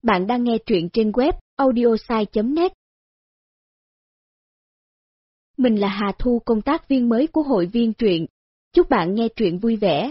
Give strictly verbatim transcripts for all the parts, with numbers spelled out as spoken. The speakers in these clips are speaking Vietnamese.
Bạn đang nghe truyện trên web audiosai chấm net. Mình là Hà Thu, công tác viên mới của hội viên truyện. Chúc bạn nghe truyện vui vẻ.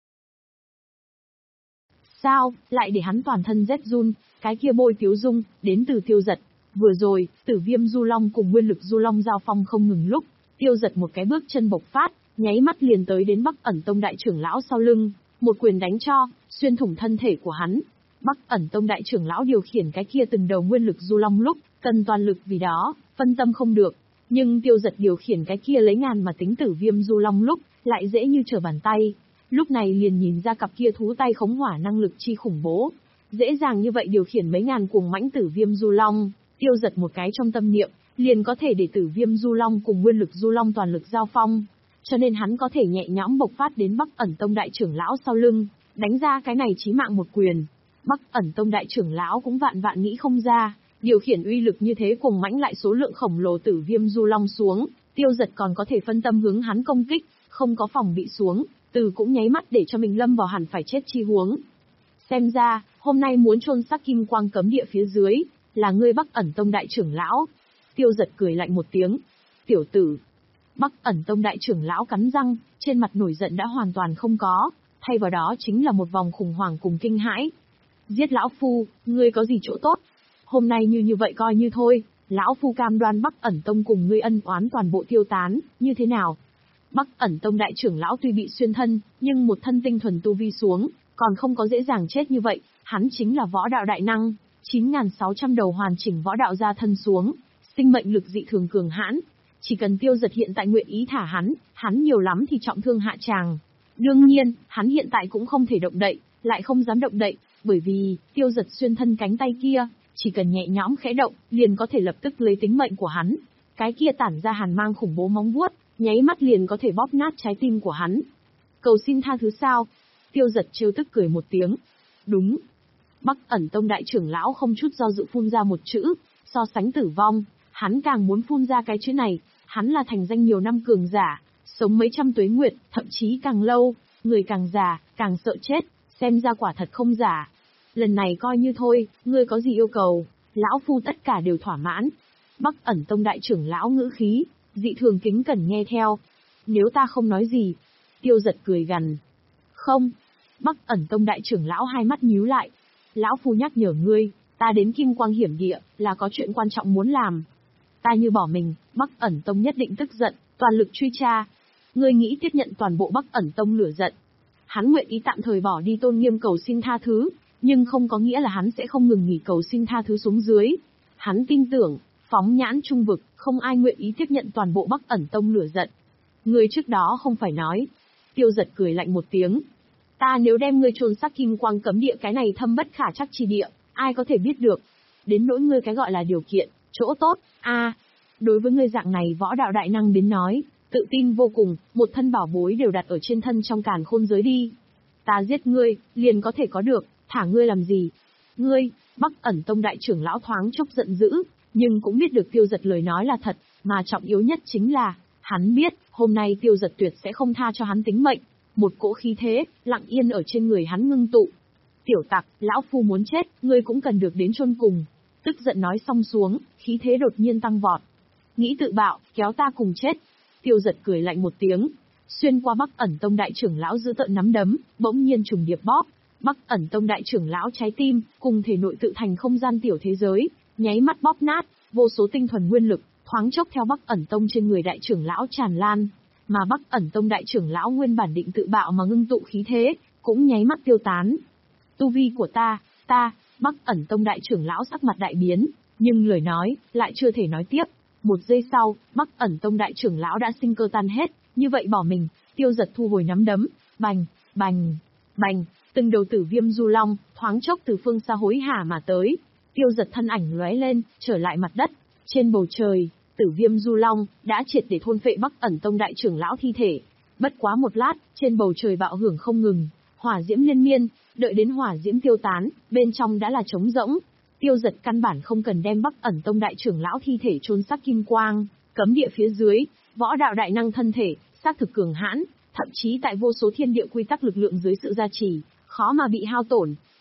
Sao, lại để hắn toàn thân rét run, cái kia bôi Tiếu Dung, đến từ Tiêu Giật. Vừa rồi, Tử Viêm Du Long cùng Nguyên Lực Du Long giao phong không ngừng lúc, Tiêu Giật một cái bước chân bộc phát, nháy mắt liền tới đến Bắc Ẩn Tông đại trưởng lão sau lưng, một quyền đánh cho, xuyên thủng thân thể của hắn. Bắc Ẩn Tông đại trưởng lão điều khiển cái kia từng đầu Nguyên Lực Du Long lúc, cần toàn lực vì đó, phân tâm không được. Nhưng Tiêu Giật điều khiển cái kia lấy ngàn mà tính Tử Viêm Du Long lúc, lại dễ như trở bàn tay. Lúc này liền nhìn ra cặp kia thú tay khống hỏa năng lực chi khủng bố. Dễ dàng như vậy điều khiển mấy ngàn cuồng mãnh Tử Viêm Du Long, Tiêu Giật một cái trong tâm niệm, liền có thể để Tử Viêm Du Long cùng Nguyên Lực Du Long toàn lực giao phong. Cho nên hắn có thể nhẹ nhõm bộc phát đến Bắc Ẩn Tông đại trưởng lão sau lưng, đánh ra cái này chí mạng một quyền. Bắc Ẩn Tông đại trưởng lão cũng vạn vạn nghĩ không ra, điều khiển uy lực như thế cuồng mãnh lại số lượng khổng lồ Tử Viêm Du Long xuống, Tiêu Giật còn có thể phân tâm hướng hắn công kích, không có phòng bị xuống, từ cũng nháy mắt để cho mình lâm vào hẳn phải chết chi huống. Xem ra, hôm nay muốn chôn xác kim quang cấm địa phía dưới, là ngươi Bắc Ẩn Tông đại trưởng lão. Tiêu Giật cười lạnh một tiếng. Tiểu tử. Bắc Ẩn Tông đại trưởng lão cắn răng, trên mặt nổi giận đã hoàn toàn không có, thay vào đó chính là một vòng khủng hoảng cùng kinh hãi. Giết lão phu, ngươi có gì chỗ tốt? Hôm nay như như vậy coi như thôi, lão phu cam đoan Bắc Ẩn Tông cùng ngươi ân oán toàn bộ tiêu tán, như thế nào? Bắc Ẩn Tông đại trưởng lão tuy bị xuyên thân, nhưng một thân tinh thuần tu vi xuống, còn không có dễ dàng chết như vậy, hắn chính là võ đạo đại năng, chín nghìn sáu trăm đầu hoàn chỉnh võ đạo ra thân xuống, sinh mệnh lực dị thường cường hãn. Chỉ cần Tiêu Giật hiện tại nguyện ý thả hắn, hắn nhiều lắm thì trọng thương hạ tràng. Đương nhiên, hắn hiện tại cũng không thể động đậy, lại không dám động đậy, bởi vì, Tiêu Giật xuyên thân cánh tay kia, chỉ cần nhẹ nhõm khẽ động, liền có thể lập tức lấy tính mệnh của hắn. Cái kia tản ra hàn mang khủng bố móng vuốt, nháy mắt liền có thể bóp nát trái tim của hắn. Cầu xin tha thứ sao? Tiêu Giật trêu tức cười một tiếng. Đúng. Bắc Ẩn Tông đại trưởng lão không chút do dự phun ra một chữ, so sánh tử vong, hắn càng muốn phun ra cái chữ này, hắn là thành danh nhiều năm cường giả, sống mấy trăm tuế nguyệt, thậm chí càng lâu, người càng già, càng sợ chết, xem ra quả thật không giả. Lần này coi như thôi, ngươi có gì yêu cầu, lão phu tất cả đều thỏa mãn. Bắc Ẩn Tông đại trưởng lão ngữ khí, dị thường kính cẩn nghe theo. Nếu ta không nói gì, Tiêu Giật cười gằn. Không. Bắc Ẩn Tông đại trưởng lão hai mắt nhíu lại. Lão phu nhắc nhở ngươi, ta đến Kim Quang Hiểm Địa, là có chuyện quan trọng muốn làm. Ta như bỏ mình, Bắc Ẩn Tông nhất định tức giận, toàn lực truy tra. Ngươi nghĩ tiếp nhận toàn bộ Bắc Ẩn Tông lửa giận. Hắn nguyện ý tạm thời bỏ đi tôn nghiêm cầu xin tha thứ, nhưng không có nghĩa là hắn sẽ không ngừng nghỉ cầu xin tha thứ xuống dưới. Hắn tin tưởng, phóng nhãn trung vực, không ai nguyện ý tiếp nhận toàn bộ Bắc Ẩn Tông lửa giận. Ngươi trước đó không phải nói. Tiêu Giật cười lạnh một tiếng. Ta nếu đem ngươi chôn xác Kim Quang cấm địa cái này thâm bất khả trắc chi địa, ai có thể biết được. Đến nỗi ngươi cái gọi là điều kiện, chỗ tốt, a à, đối với ngươi dạng này võ đạo đại năng đến nói, tự tin vô cùng, một thân bảo bối đều đặt ở trên thân trong càn khôn giới đi. Ta giết ngươi, liền có thể có được, thả ngươi làm gì? Ngươi, Bắc Ẩn Tông đại trưởng lão thoáng chốc giận dữ, nhưng cũng biết được Tiêu Giật lời nói là thật, mà trọng yếu nhất chính là, hắn biết, hôm nay Tiêu Giật tuyệt sẽ không tha cho hắn tính mệnh. Một cỗ khí thế, lặng yên ở trên người hắn ngưng tụ. Tiểu tặc, lão phu muốn chết, ngươi cũng cần được đến chôn cùng. Tức giận nói xong xuống, khí thế đột nhiên tăng vọt. Nghĩ tự bạo, kéo ta cùng chết. Tiêu Giật cười lạnh một tiếng. Xuyên qua Bắc Ẩn Tông đại trưởng lão giữ tợn nắm đấm, bỗng nhiên trùng điệp bóp. Bắc Ẩn Tông đại trưởng lão trái tim, cùng thể nội tự thành không gian tiểu thế giới, nháy mắt bóp nát, vô số tinh thuần nguyên lực, thoáng chốc theo Bắc Ẩn Tông trên người đại trưởng lão tràn lan. Mà Bắc Ẩn Tông đại trưởng lão nguyên bản định tự bạo mà ngưng tụ khí thế, cũng nháy mắt tiêu tán. Tu vi của ta, ta, Bắc Ẩn Tông đại trưởng lão sắc mặt đại biến, nhưng lời nói, lại chưa thể nói tiếp. Một giây sau, Bắc Ẩn Tông đại trưởng lão đã sinh cơ tan hết, như vậy bỏ mình. Tiêu Giật thu hồi nắm đấm, bành, bành, bành, từng đầu Tử Viêm Du Long, thoáng chốc từ phương xa hối hả mà tới. Tiêu Giật thân ảnh lóe lên, trở lại mặt đất, trên bầu trời. Tử Viêm Du Long đã triệt để thôn phệ Bắc Ẩn Tông đại trưởng lão thi thể. Bất quá một lát, trên bầu trời bạo hưởng không ngừng, hỏa diễm liên miên, đợi đến hỏa diễm tiêu tán, bên trong đã là trống rỗng. Tiêu Giật căn bản không cần đem Bắc Ẩn Tông đại trưởng lão thi thể chôn xác Kim Quang cấm địa phía dưới, võ đạo đại năng thân thể, xác thực cường hãn, thậm chí tại vô số thiên địa quy tắc lực lượng dưới sự gia trì, khó mà bị hao tổn.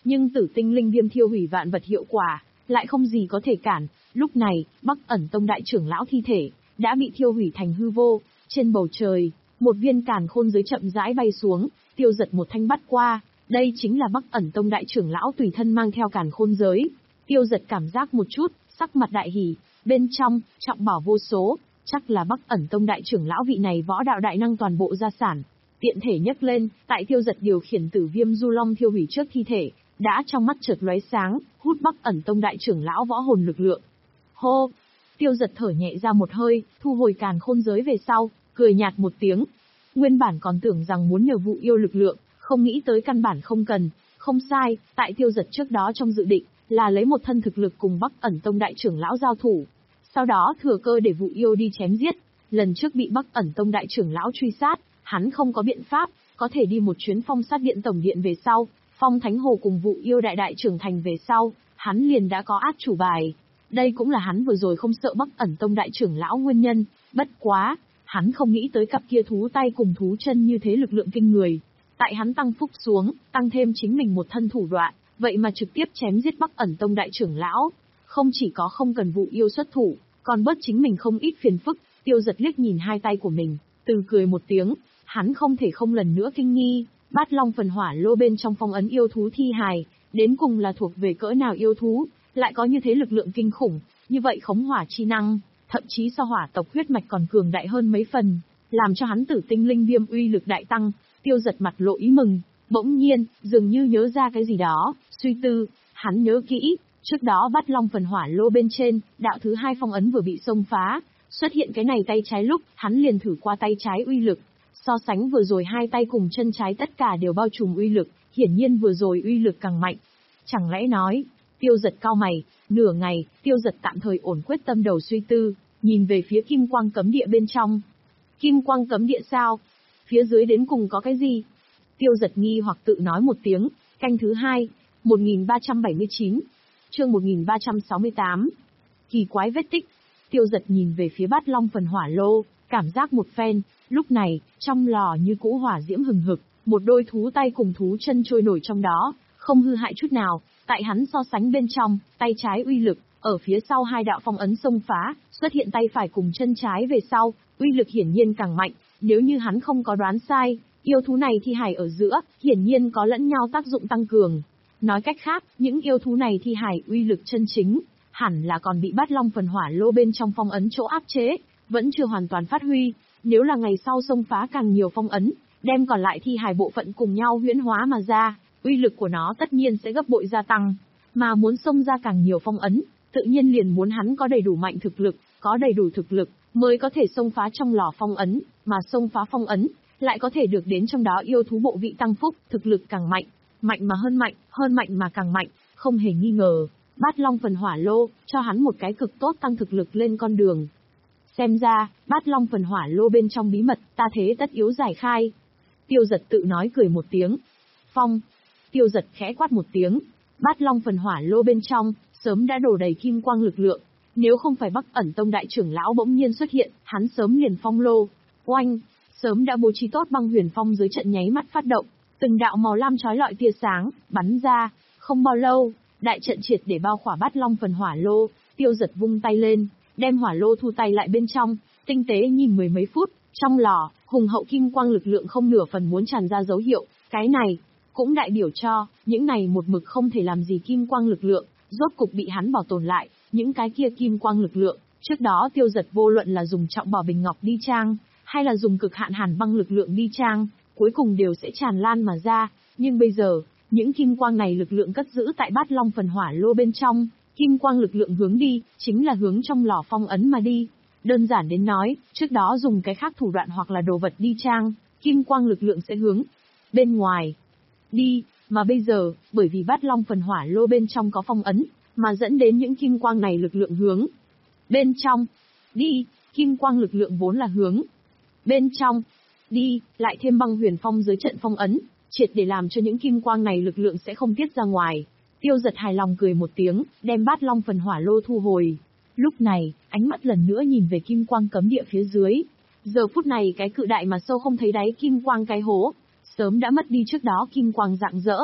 nhưng tử tinh linh viêm thiêu hủy vạn vật hiệu quả, lại không gì có thể cản. Lúc này, Bắc Ẩn Tông đại trưởng lão thi thể đã bị thiêu hủy thành hư vô. Trên bầu trời, một viên càn khôn giới chậm rãi bay xuống, Tiêu Dật một thanh bắt qua. Đây chính là Bắc Ẩn Tông đại trưởng lão tùy thân mang theo càn khôn giới. Tiêu Dật cảm giác một chút, sắc mặt đại hỉ, bên trong trọng bảo vô số, chắc là Bắc Ẩn Tông đại trưởng lão vị này võ đạo đại năng toàn bộ gia sản. Tiện thể nhấc lên, tại Tiêu Dật điều khiển Tử Viêm Du Long thiêu hủy trước thi thể, đã trong mắt chợt lóe sáng, hút Bắc Ẩn Tông đại trưởng lão võ hồn lực lượng. Hô! Tiêu Dật thở nhẹ ra một hơi, thu hồi càn khôn giới về sau, cười nhạt một tiếng. Nguyên bản còn tưởng rằng muốn nhờ vụ yêu lực lượng, không nghĩ tới căn bản không cần. Không sai, tại Tiêu Dật trước đó trong dự định, là lấy một thân thực lực cùng Bắc Ẩn Tông đại trưởng lão giao thủ. Sau đó thừa cơ để vụ yêu đi chém giết. Lần trước bị Bắc Ẩn Tông đại trưởng lão truy sát, hắn không có biện pháp, có thể đi một chuyến phong sát điện tổng điện về sau, phong thánh hồ cùng vụ yêu đại đại trưởng thành về sau, hắn liền đã có át chủ bài. Đây cũng là hắn vừa rồi không sợ Bắc Ẩn Tông đại trưởng lão nguyên nhân, bất quá, hắn không nghĩ tới cặp kia thú tay cùng thú chân như thế lực lượng kinh người. Tại hắn tăng phúc xuống, tăng thêm chính mình một thân thủ đoạn, vậy mà trực tiếp chém giết Bắc Ẩn Tông đại trưởng lão. Không chỉ có không cần vụ yêu xuất thủ, còn bớt chính mình không ít phiền phức. Tiêu Dật liếc nhìn hai tay của mình, từ cười một tiếng, hắn không thể không lần nữa kinh nghi, Bát Long phần hỏa lô bên trong phong ấn yêu thú thi hài, đến cùng là thuộc về cỡ nào yêu thú, lại có như thế lực lượng kinh khủng, như vậy khống hỏa chi năng, thậm chí so hỏa tộc huyết mạch còn cường đại hơn mấy phần, làm cho hắn tử tinh linh viêm uy lực đại tăng. Tiêu Dật mặt lộ ý mừng, bỗng nhiên, dường như nhớ ra cái gì đó, suy tư, hắn nhớ kỹ, trước đó Bát Long phần hỏa lô bên trên, đạo thứ hai phong ấn vừa bị xông phá, xuất hiện cái này tay trái lúc, hắn liền thử qua tay trái uy lực, so sánh vừa rồi hai tay cùng chân trái tất cả đều bao trùm uy lực, hiển nhiên vừa rồi uy lực càng mạnh. Chẳng lẽ nói, Tiêu Dật cau mày, nửa ngày, Tiêu Dật tạm thời ổn quyết tâm đầu suy tư, nhìn về phía kim quang cấm địa bên trong. Kim quang cấm địa sao? Phía dưới đến cùng có cái gì? Tiêu Dật nghi hoặc tự nói một tiếng, canh thứ hai, một nghìn ba trăm bảy mươi chín, chương một nghìn ba trăm sáu mươi tám. Kỳ quái vết tích. Tiêu Dật nhìn về phía Bát Long phần hỏa lô, cảm giác một phen, lúc này, trong lò như cũ hỏa diễm hừng hực, một đôi thú tay cùng thú chân trôi nổi trong đó, không hư hại chút nào. Tại hắn so sánh bên trong, tay trái uy lực, ở phía sau hai đạo phong ấn xông phá, xuất hiện tay phải cùng chân trái về sau, uy lực hiển nhiên càng mạnh. Nếu như hắn không có đoán sai, yêu thú này thi hài ở giữa, hiển nhiên có lẫn nhau tác dụng tăng cường. Nói cách khác, những yêu thú này thi hài uy lực chân chính, hẳn là còn bị Bát Long phần hỏa lô bên trong phong ấn chỗ áp chế, vẫn chưa hoàn toàn phát huy. Nếu là ngày sau xông phá càng nhiều phong ấn, đem còn lại thi hài bộ phận cùng nhau huyễn hóa mà ra, uy lực của nó tất nhiên sẽ gấp bội gia tăng. Mà muốn xông ra càng nhiều phong ấn, tự nhiên liền muốn hắn có đầy đủ mạnh thực lực, có đầy đủ thực lực, mới có thể xông phá trong lò phong ấn, mà xông phá phong ấn, lại có thể được đến trong đó yêu thú bộ vị tăng phúc, thực lực càng mạnh, mạnh mà hơn mạnh, hơn mạnh mà càng mạnh, không hề nghi ngờ. Bát Long phần hỏa lô, cho hắn một cái cực tốt tăng thực lực lên con đường. Xem ra, Bát Long phần hỏa lô bên trong bí mật, ta thế tất yếu giải khai. Tiêu Dật tự nói cười một tiếng. Phong. Tiêu Dật khẽ quát một tiếng. Bát Long phần hỏa lô bên trong, sớm đã đổ đầy kim quang lực lượng. Nếu không phải Bắc Ẩn Tông đại trưởng lão bỗng nhiên xuất hiện, hắn sớm liền phong lô. Oanh. Sớm đã bố trí tốt băng huyền phong dưới trận nháy mắt phát động. Từng đạo màu lam chói lọi tia sáng, bắn ra. Không bao lâu, đại trận triệt để bao khỏa Bát Long phần hỏa lô. Tiêu Dật vung tay lên, đem hỏa lô thu tay lại bên trong, tinh tế nhìn mười mấy phút, trong lò, hùng hậu kim quang lực lượng không nửa phần muốn tràn ra dấu hiệu, cái này, cũng đại biểu cho, những này một mực không thể làm gì kim quang lực lượng, rốt cục bị hắn bảo tồn lại, những cái kia kim quang lực lượng, trước đó Tiêu Dật vô luận là dùng trọng bảo bình ngọc đi trang, hay là dùng cực hạn hàn băng lực lượng đi trang, cuối cùng đều sẽ tràn lan mà ra, nhưng bây giờ, những kim quang này lực lượng cất giữ tại Bát Long phần hỏa lô bên trong. Kim quang lực lượng hướng đi, chính là hướng trong lò phong ấn mà đi. Đơn giản đến nói, trước đó dùng cái khác thủ đoạn hoặc là đồ vật đi trang, kim quang lực lượng sẽ hướng bên ngoài đi, mà bây giờ, bởi vì Bát Long phần hỏa lô bên trong có phong ấn, mà dẫn đến những kim quang này lực lượng hướng bên trong đi, kim quang lực lượng vốn là hướng bên trong đi, lại thêm băng huyền phong dưới trận phong ấn, triệt để làm cho những kim quang này lực lượng sẽ không tiết ra ngoài. Tiêu Dật hài lòng cười một tiếng, đem Bát Long phần hỏa lô thu hồi. Lúc này, ánh mắt lần nữa nhìn về kim quang cấm địa phía dưới. Giờ phút này cái cự đại mà sâu không thấy đáy kim quang cái hố, sớm đã mất đi trước đó kim quang rạng rỡ.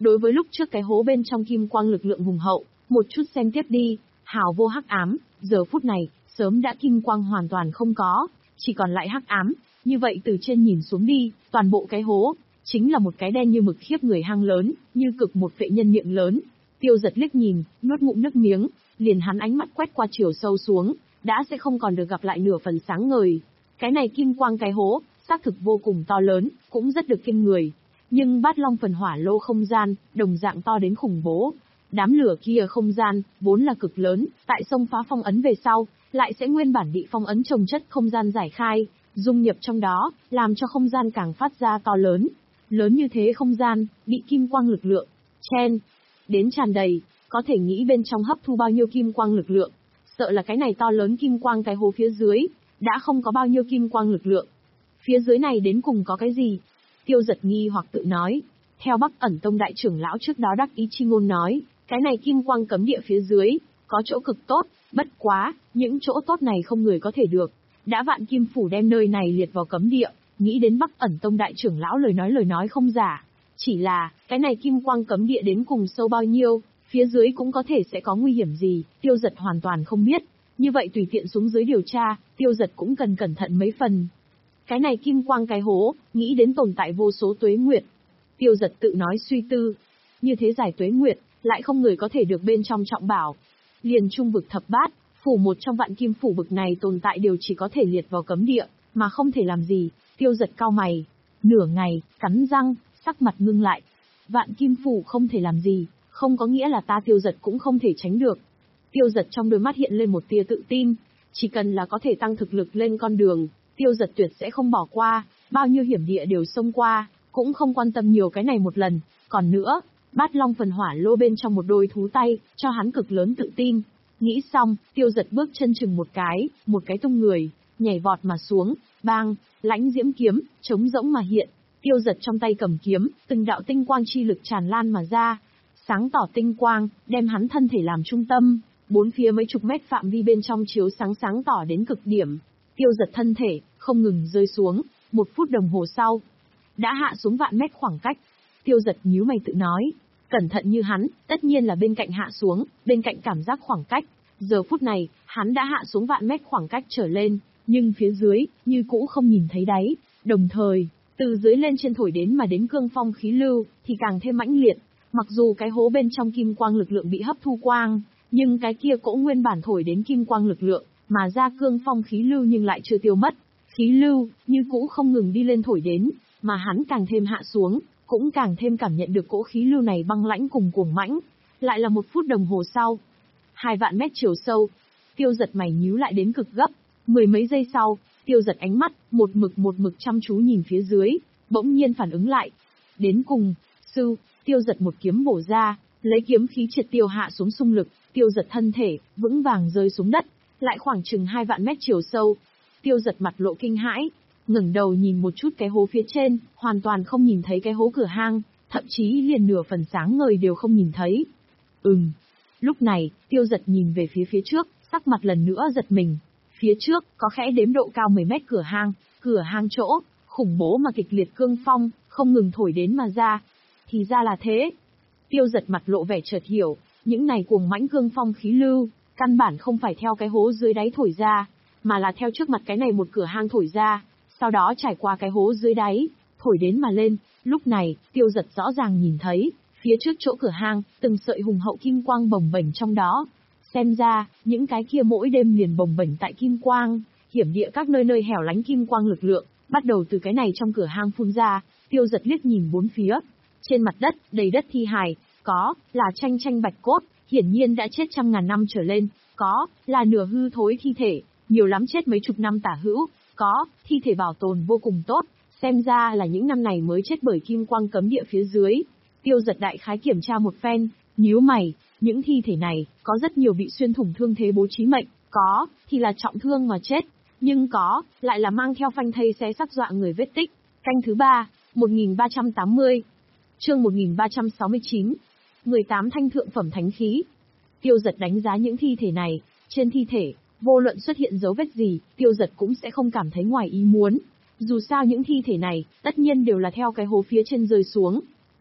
Đối với lúc trước cái hố bên trong kim quang lực lượng hùng hậu, một chút xem tiếp đi, hào vô hắc ám, giờ phút này, sớm đã kim quang hoàn toàn không có, chỉ còn lại hắc ám, như vậy từ trên nhìn xuống đi, toàn bộ cái hố, chính là một cái đen như mực khiếp người hang lớn, như cực một vệ nhân miệng lớn. Tiêu Giật liếc nhìn, nuốt ngụm nước miếng, liền hắn ánh mắt quét qua chiều sâu xuống, đã sẽ không còn được gặp lại nửa phần sáng ngời. Cái này kim quang cái hố, xác thực vô cùng to lớn, cũng rất được kinh người. Nhưng Bát Long phần hỏa lô không gian, đồng dạng to đến khủng bố. Đám lửa kia không gian, vốn là cực lớn, tại sông phá phong ấn về sau, lại sẽ nguyên bản bị phong ấn trồng chất không gian giải khai, dung nhập trong đó, làm cho không gian càng phát ra to lớn. Lớn như thế không gian, bị kim quang lực lượng, chen, đến tràn đầy, có thể nghĩ bên trong hấp thu bao nhiêu kim quang lực lượng. Sợ là cái này to lớn kim quang cái hố phía dưới, đã không có bao nhiêu kim quang lực lượng. Phía dưới này đến cùng có cái gì? Tiêu Giật nghi hoặc tự nói. Theo Bắc Ẩn Tông đại trưởng lão trước đó đắc ý chi ngôn nói, cái này kim quang cấm địa phía dưới, có chỗ cực tốt, bất quá, những chỗ tốt này không người có thể được. Đã Vạn Kim Phủ đem nơi này liệt vào cấm địa, nghĩ đến Bắc Ẩn Tông đại trưởng lão lời nói lời nói không giả. Chỉ là, cái này kim quang cấm địa đến cùng sâu bao nhiêu, phía dưới cũng có thể sẽ có nguy hiểm gì, Tiêu Giật hoàn toàn không biết. Như vậy tùy tiện xuống dưới điều tra, Tiêu Giật cũng cần cẩn thận mấy phần. Cái này kim quang cái hố, nghĩ đến tồn tại vô số tuế nguyệt. Tiêu Giật tự nói suy tư. Như thế giải tuế nguyệt, lại không người có thể được bên trong trọng bảo. Liền trung vực thập bát, phủ một trong Vạn Kim Phủ bực này tồn tại đều chỉ có thể liệt vào cấm địa, mà không thể làm gì. Tiêu Giật cau mày. Nửa ngày, cắn răng, sắc mặt ngưng lại. Vạn Kim Phủ không thể làm gì, không có nghĩa là ta Tiêu Giật cũng không thể tránh được. Tiêu Giật trong đôi mắt hiện lên một tia tự tin. Chỉ cần là có thể tăng thực lực lên con đường, Tiêu Giật tuyệt sẽ không bỏ qua, bao nhiêu hiểm địa đều xông qua, cũng không quan tâm nhiều cái này một lần. Còn nữa, Bát Long phần hỏa lô bên trong một đôi thú tay, cho hắn cực lớn tự tin. Nghĩ xong, Tiêu Giật bước chân chừng một cái, một cái tung người, nhảy vọt mà xuống, bang, lãnh diễm kiếm, trống rỗng mà hiện. Tiêu Giật trong tay cầm kiếm, từng đạo tinh quang chi lực tràn lan mà ra. Sáng tỏ tinh quang, đem hắn thân thể làm trung tâm, bốn phía mấy chục mét phạm vi bên trong chiếu sáng sáng tỏ đến cực điểm. Tiêu Giật thân thể, không ngừng rơi xuống, một phút đồng hồ sau, đã hạ xuống vạn mét khoảng cách. Tiêu Giật nhíu mày tự nói, cẩn thận như hắn, tất nhiên là bên cạnh hạ xuống, bên cạnh cảm giác khoảng cách. Giờ phút này, hắn đã hạ xuống vạn mét khoảng cách trở lên, nhưng phía dưới, như cũ không nhìn thấy đáy. Đồng thời, từ dưới lên trên thổi đến mà đến cương phong khí lưu, thì càng thêm mãnh liệt. Mặc dù cái hố bên trong kim quang lực lượng bị hấp thu quang, nhưng cái kia cỗ nguyên bản thổi đến kim quang lực lượng, mà ra cương phong khí lưu nhưng lại chưa tiêu mất. Khí lưu, như cũ không ngừng đi lên thổi đến, mà hắn càng thêm hạ xuống, cũng càng thêm cảm nhận được cỗ khí lưu này băng lãnh cùng cuồng mãnh. Lại là một phút đồng hồ sau, hai vạn mét chiều sâu, Tiêu Giật mày nhíu lại đến cực gấp. Mười mấy giây sau, Tiêu Giật ánh mắt, một mực một mực chăm chú nhìn phía dưới, bỗng nhiên phản ứng lại. Đến cùng, sư, Tiêu Giật một kiếm bổ ra, lấy kiếm khí triệt tiêu hạ xuống xung lực, Tiêu Giật thân thể, vững vàng rơi xuống đất, lại khoảng chừng hai vạn mét chiều sâu. Tiêu Giật mặt lộ kinh hãi, ngẩng đầu nhìn một chút cái hố phía trên, hoàn toàn không nhìn thấy cái hố cửa hang, thậm chí liền nửa phần sáng ngời đều không nhìn thấy. Ừm. Lúc này, Tiêu Giật nhìn về phía phía trước, sắc mặt lần nữa giật mình. Phía trước, có khẽ đếm độ cao mười mét cửa hang, cửa hang chỗ, khủng bố mà kịch liệt cương phong, không ngừng thổi đến mà ra. Thì ra là thế. Tiêu Giật mặt lộ vẻ chợt hiểu, những này cuồng mãnh cương phong khí lưu, căn bản không phải theo cái hố dưới đáy thổi ra, mà là theo trước mặt cái này một cửa hang thổi ra, sau đó trải qua cái hố dưới đáy, thổi đến mà lên. Lúc này, Tiêu Giật rõ ràng nhìn thấy, phía trước chỗ cửa hang, từng sợi hùng hậu kim quang bồng bềnh trong đó. Xem ra, những cái kia mỗi đêm liền bồng bềnh tại kim quang, hiểm địa các nơi nơi hẻo lánh kim quang lực lượng, bắt đầu từ cái này trong cửa hang phun ra. Tiêu Giật liếc nhìn bốn phía, trên mặt đất, đầy đất thi hài, có, là tranh tranh bạch cốt, hiển nhiên đã chết trăm ngàn năm trở lên, có, là nửa hư thối thi thể, nhiều lắm chết mấy chục năm tả hữu, có, thi thể bảo tồn vô cùng tốt, xem ra là những năm này mới chết bởi kim quang cấm địa phía dưới. Tiêu Giật đại khái kiểm tra một phen, nhíu mày, những thi thể này, có rất nhiều bị xuyên thủng thương thế bố trí mệnh, có, thì là trọng thương mà chết, nhưng có, lại là mang theo phanh thây xé xác dọa người vết tích. Canh thứ ba, một nghìn ba trăm tám mươi, chương một nghìn ba trăm sáu mươi chín, mười tám thanh thượng phẩm thánh khí. Tiêu Giật đánh giá những thi thể này, trên thi thể, vô luận xuất hiện dấu vết gì, Tiêu Giật cũng sẽ không cảm thấy ngoài ý muốn. Dù sao những thi thể này, tất nhiên đều là theo cái hố phía trên rơi xuống.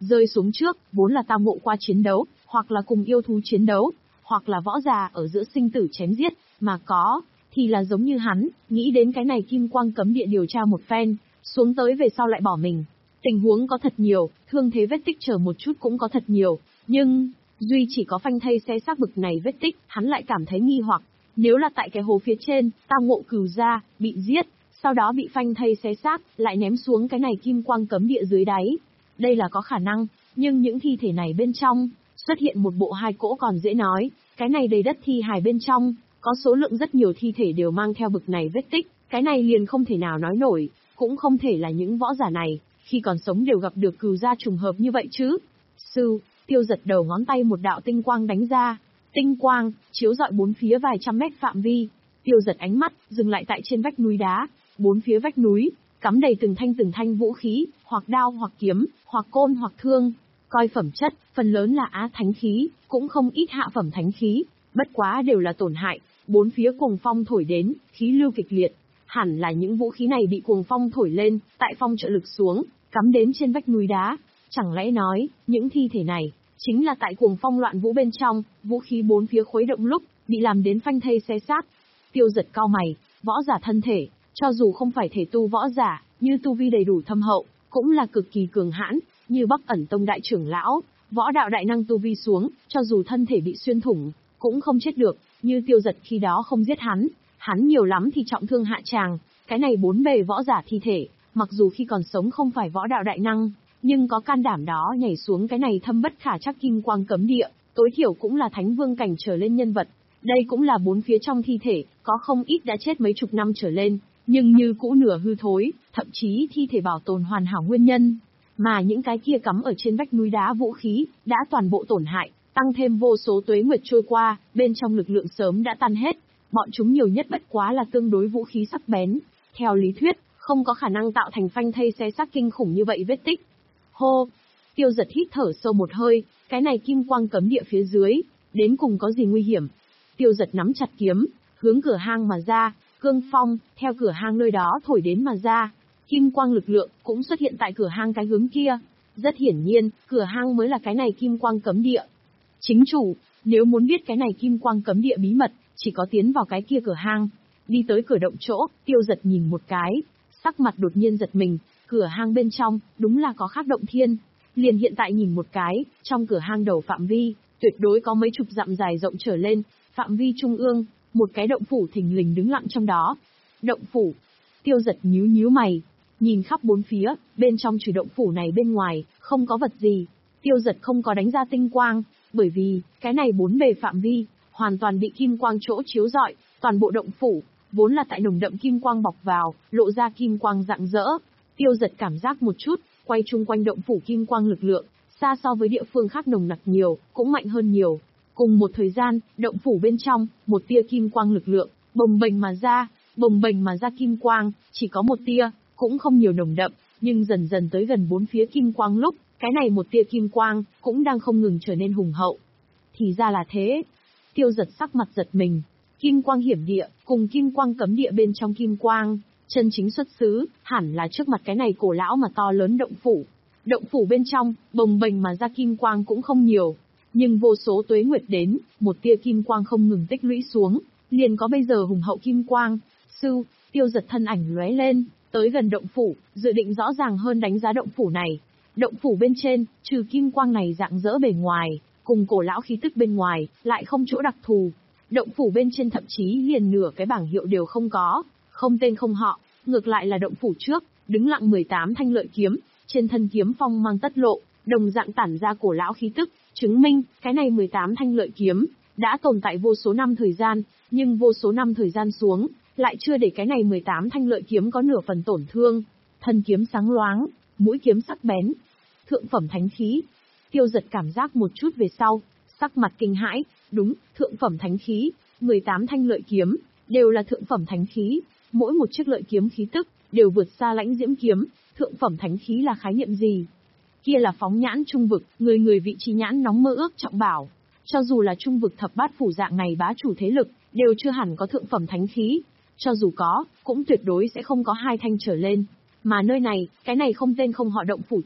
Rơi xuống trước, vốn là tao ngộ qua chiến đấu, hoặc là cùng yêu thú chiến đấu, hoặc là võ già ở giữa sinh tử chém giết, mà có, thì là giống như hắn, nghĩ đến cái này kim quang cấm địa điều tra một phen, xuống tới về sau lại bỏ mình. Tình huống có thật nhiều, thương thế vết tích chờ một chút cũng có thật nhiều, nhưng, duy chỉ có phanh thây xé xác bực này vết tích, hắn lại cảm thấy nghi hoặc. Nếu là tại cái hồ phía trên, tao ngộ cừu gia, bị giết, sau đó bị phanh thây xé xác, lại ném xuống cái này kim quang cấm địa dưới đáy. Đây là có khả năng, nhưng những thi thể này bên trong, xuất hiện một bộ hai cỗ còn dễ nói, cái này đầy đất thi hài bên trong, có số lượng rất nhiều thi thể đều mang theo bực này vết tích, cái này liền không thể nào nói nổi, cũng không thể là những võ giả này, khi còn sống đều gặp được cừu gia trùng hợp như vậy chứ. Sư, Tiêu giật đầu ngón tay một đạo tinh quang đánh ra, tinh quang, chiếu rọi bốn phía vài trăm mét phạm vi, Tiêu giật ánh mắt, dừng lại tại trên vách núi đá, bốn phía vách núi, cắm đầy từng thanh từng thanh vũ khí, hoặc đao hoặc kiếm, hoặc côn hoặc thương. Coi phẩm chất, phần lớn là á thánh khí, cũng không ít hạ phẩm thánh khí, bất quá đều là tổn hại, bốn phía cuồng phong thổi đến, khí lưu kịch liệt. Hẳn là những vũ khí này bị cuồng phong thổi lên, tại phong trợ lực xuống, cắm đến trên vách núi đá. Chẳng lẽ nói, những thi thể này, chính là tại cuồng phong loạn vũ bên trong, vũ khí bốn phía khuấy động lúc, bị làm đến phanh thây xé xác. Tiêu giật cau mày, võ giả thân thể, cho dù không phải thể tu võ giả, như tu vi đầy đủ thâm hậu, cũng là cực kỳ cường hãn, như Bắc Ẩn Tông đại trưởng lão, võ đạo đại năng tu vi xuống, cho dù thân thể bị xuyên thủng, cũng không chết được, như Tiêu giật khi đó không giết hắn, hắn nhiều lắm thì trọng thương hạ tràng, cái này bốn bề võ giả thi thể, mặc dù khi còn sống không phải võ đạo đại năng, nhưng có can đảm đó nhảy xuống cái này thâm bất khả trắc kim quang cấm địa, tối thiểu cũng là thánh vương cảnh trở lên nhân vật. Đây cũng là bốn phía trong thi thể, có không ít đã chết mấy chục năm trở lên, nhưng như cũ nửa hư thối, thậm chí thi thể bảo tồn hoàn hảo nguyên nhân. Mà những cái kia cắm ở trên vách núi đá vũ khí, đã toàn bộ tổn hại, tăng thêm vô số tuế nguyệt trôi qua, bên trong lực lượng sớm đã tan hết. Bọn chúng nhiều nhất bất quá là tương đối vũ khí sắc bén. Theo lý thuyết, không có khả năng tạo thành phanh thây xé xác kinh khủng như vậy vết tích. Hô! Tiêu giật hít thở sâu một hơi, cái này kim quang cấm địa phía dưới, đến cùng có gì nguy hiểm? Tiêu giật nắm chặt kiếm, hướng cửa hang mà ra, cương phong, theo cửa hang nơi đó thổi đến mà ra. Kim quang lực lượng, cũng xuất hiện tại cửa hang cái hướng kia. Rất hiển nhiên, cửa hang mới là cái này kim quang cấm địa. Chính chủ, nếu muốn biết cái này kim quang cấm địa bí mật, chỉ có tiến vào cái kia cửa hang. Đi tới cửa động chỗ, Tiêu giật nhìn một cái, sắc mặt đột nhiên giật mình, cửa hang bên trong, đúng là có khác động thiên. Liền hiện tại nhìn một cái, trong cửa hang đầu phạm vi, tuyệt đối có mấy chục dặm dài rộng trở lên, phạm vi trung ương, một cái động phủ thình lình đứng lặng trong đó. Động phủ. Tiêu giật nhíu nhíu mày, nhìn khắp bốn phía, bên trong trừ động phủ này bên ngoài, không có vật gì. Tiêu giật không có đánh ra tinh quang, bởi vì, cái này bốn bề phạm vi, hoàn toàn bị kim quang chỗ chiếu rọi, toàn bộ động phủ, vốn là tại nồng đậm kim quang bọc vào, lộ ra kim quang rạng rỡ. Tiêu giật cảm giác một chút, quay chung quanh động phủ kim quang lực lượng, xa so với địa phương khác nồng nặc nhiều, cũng mạnh hơn nhiều. Cùng một thời gian, động phủ bên trong, một tia kim quang lực lượng, bồng bềnh mà ra, bồng bềnh mà ra kim quang, chỉ có một tia, cũng không nhiều nồng đậm, nhưng dần dần tới gần bốn phía kim quang lúc, cái này một tia kim quang, cũng đang không ngừng trở nên hùng hậu. Thì ra là thế. Tiêu giật sắc mặt giật mình, kim quang hiểm địa, cùng kim quang cấm địa bên trong kim quang, chân chính xuất xứ, hẳn là trước mặt cái này cổ lão mà to lớn động phủ. Động phủ bên trong, bồng bềnh mà ra kim quang cũng không nhiều, nhưng vô số tuế nguyệt đến, một tia kim quang không ngừng tích lũy xuống, liền có bây giờ hùng hậu kim quang. Sư, Tiêu giật thân ảnh lóe lên, tới gần động phủ, dự định rõ ràng hơn đánh giá động phủ này. Động phủ bên trên, trừ kim quang này rạng rỡ bề ngoài, cùng cổ lão khí tức bên ngoài, lại không chỗ đặc thù. Động phủ bên trên thậm chí liền nửa cái bảng hiệu đều không có, không tên không họ, ngược lại là động phủ trước, đứng lặng mười tám thanh lợi kiếm, trên thân kiếm phong mang tất lộ, đồng dạng tản ra cổ lão khí tức, chứng minh, cái này mười tám thanh lợi kiếm, đã tồn tại vô số năm thời gian, nhưng vô số năm thời gian xuống, lại chưa để cái này mười tám thanh lợi kiếm có nửa phần tổn thương. Thân kiếm sáng loáng, mũi kiếm sắc bén, thượng phẩm thánh khí. Tiêu giật cảm giác một chút về sau, sắc mặt kinh hãi, đúng, thượng phẩm thánh khí, mười tám thanh lợi kiếm, đều là thượng phẩm thánh khí, mỗi một chiếc lợi kiếm khí tức, đều vượt xa lãnh diễm kiếm, thượng phẩm thánh khí là khái niệm gì? Kia là phóng nhãn trung vực, người người vị trí nhãn nóng mơ ước trọng bảo. Cho dù là trung vực thập bát phủ dạng này bá chủ thế lực, đều chưa hẳn có thượng phẩm thánh khí. Cho dù có, cũng tuyệt đối sẽ không có hai thanh trở lên. Mà nơi này, cái này không tên không họ động phủ trước,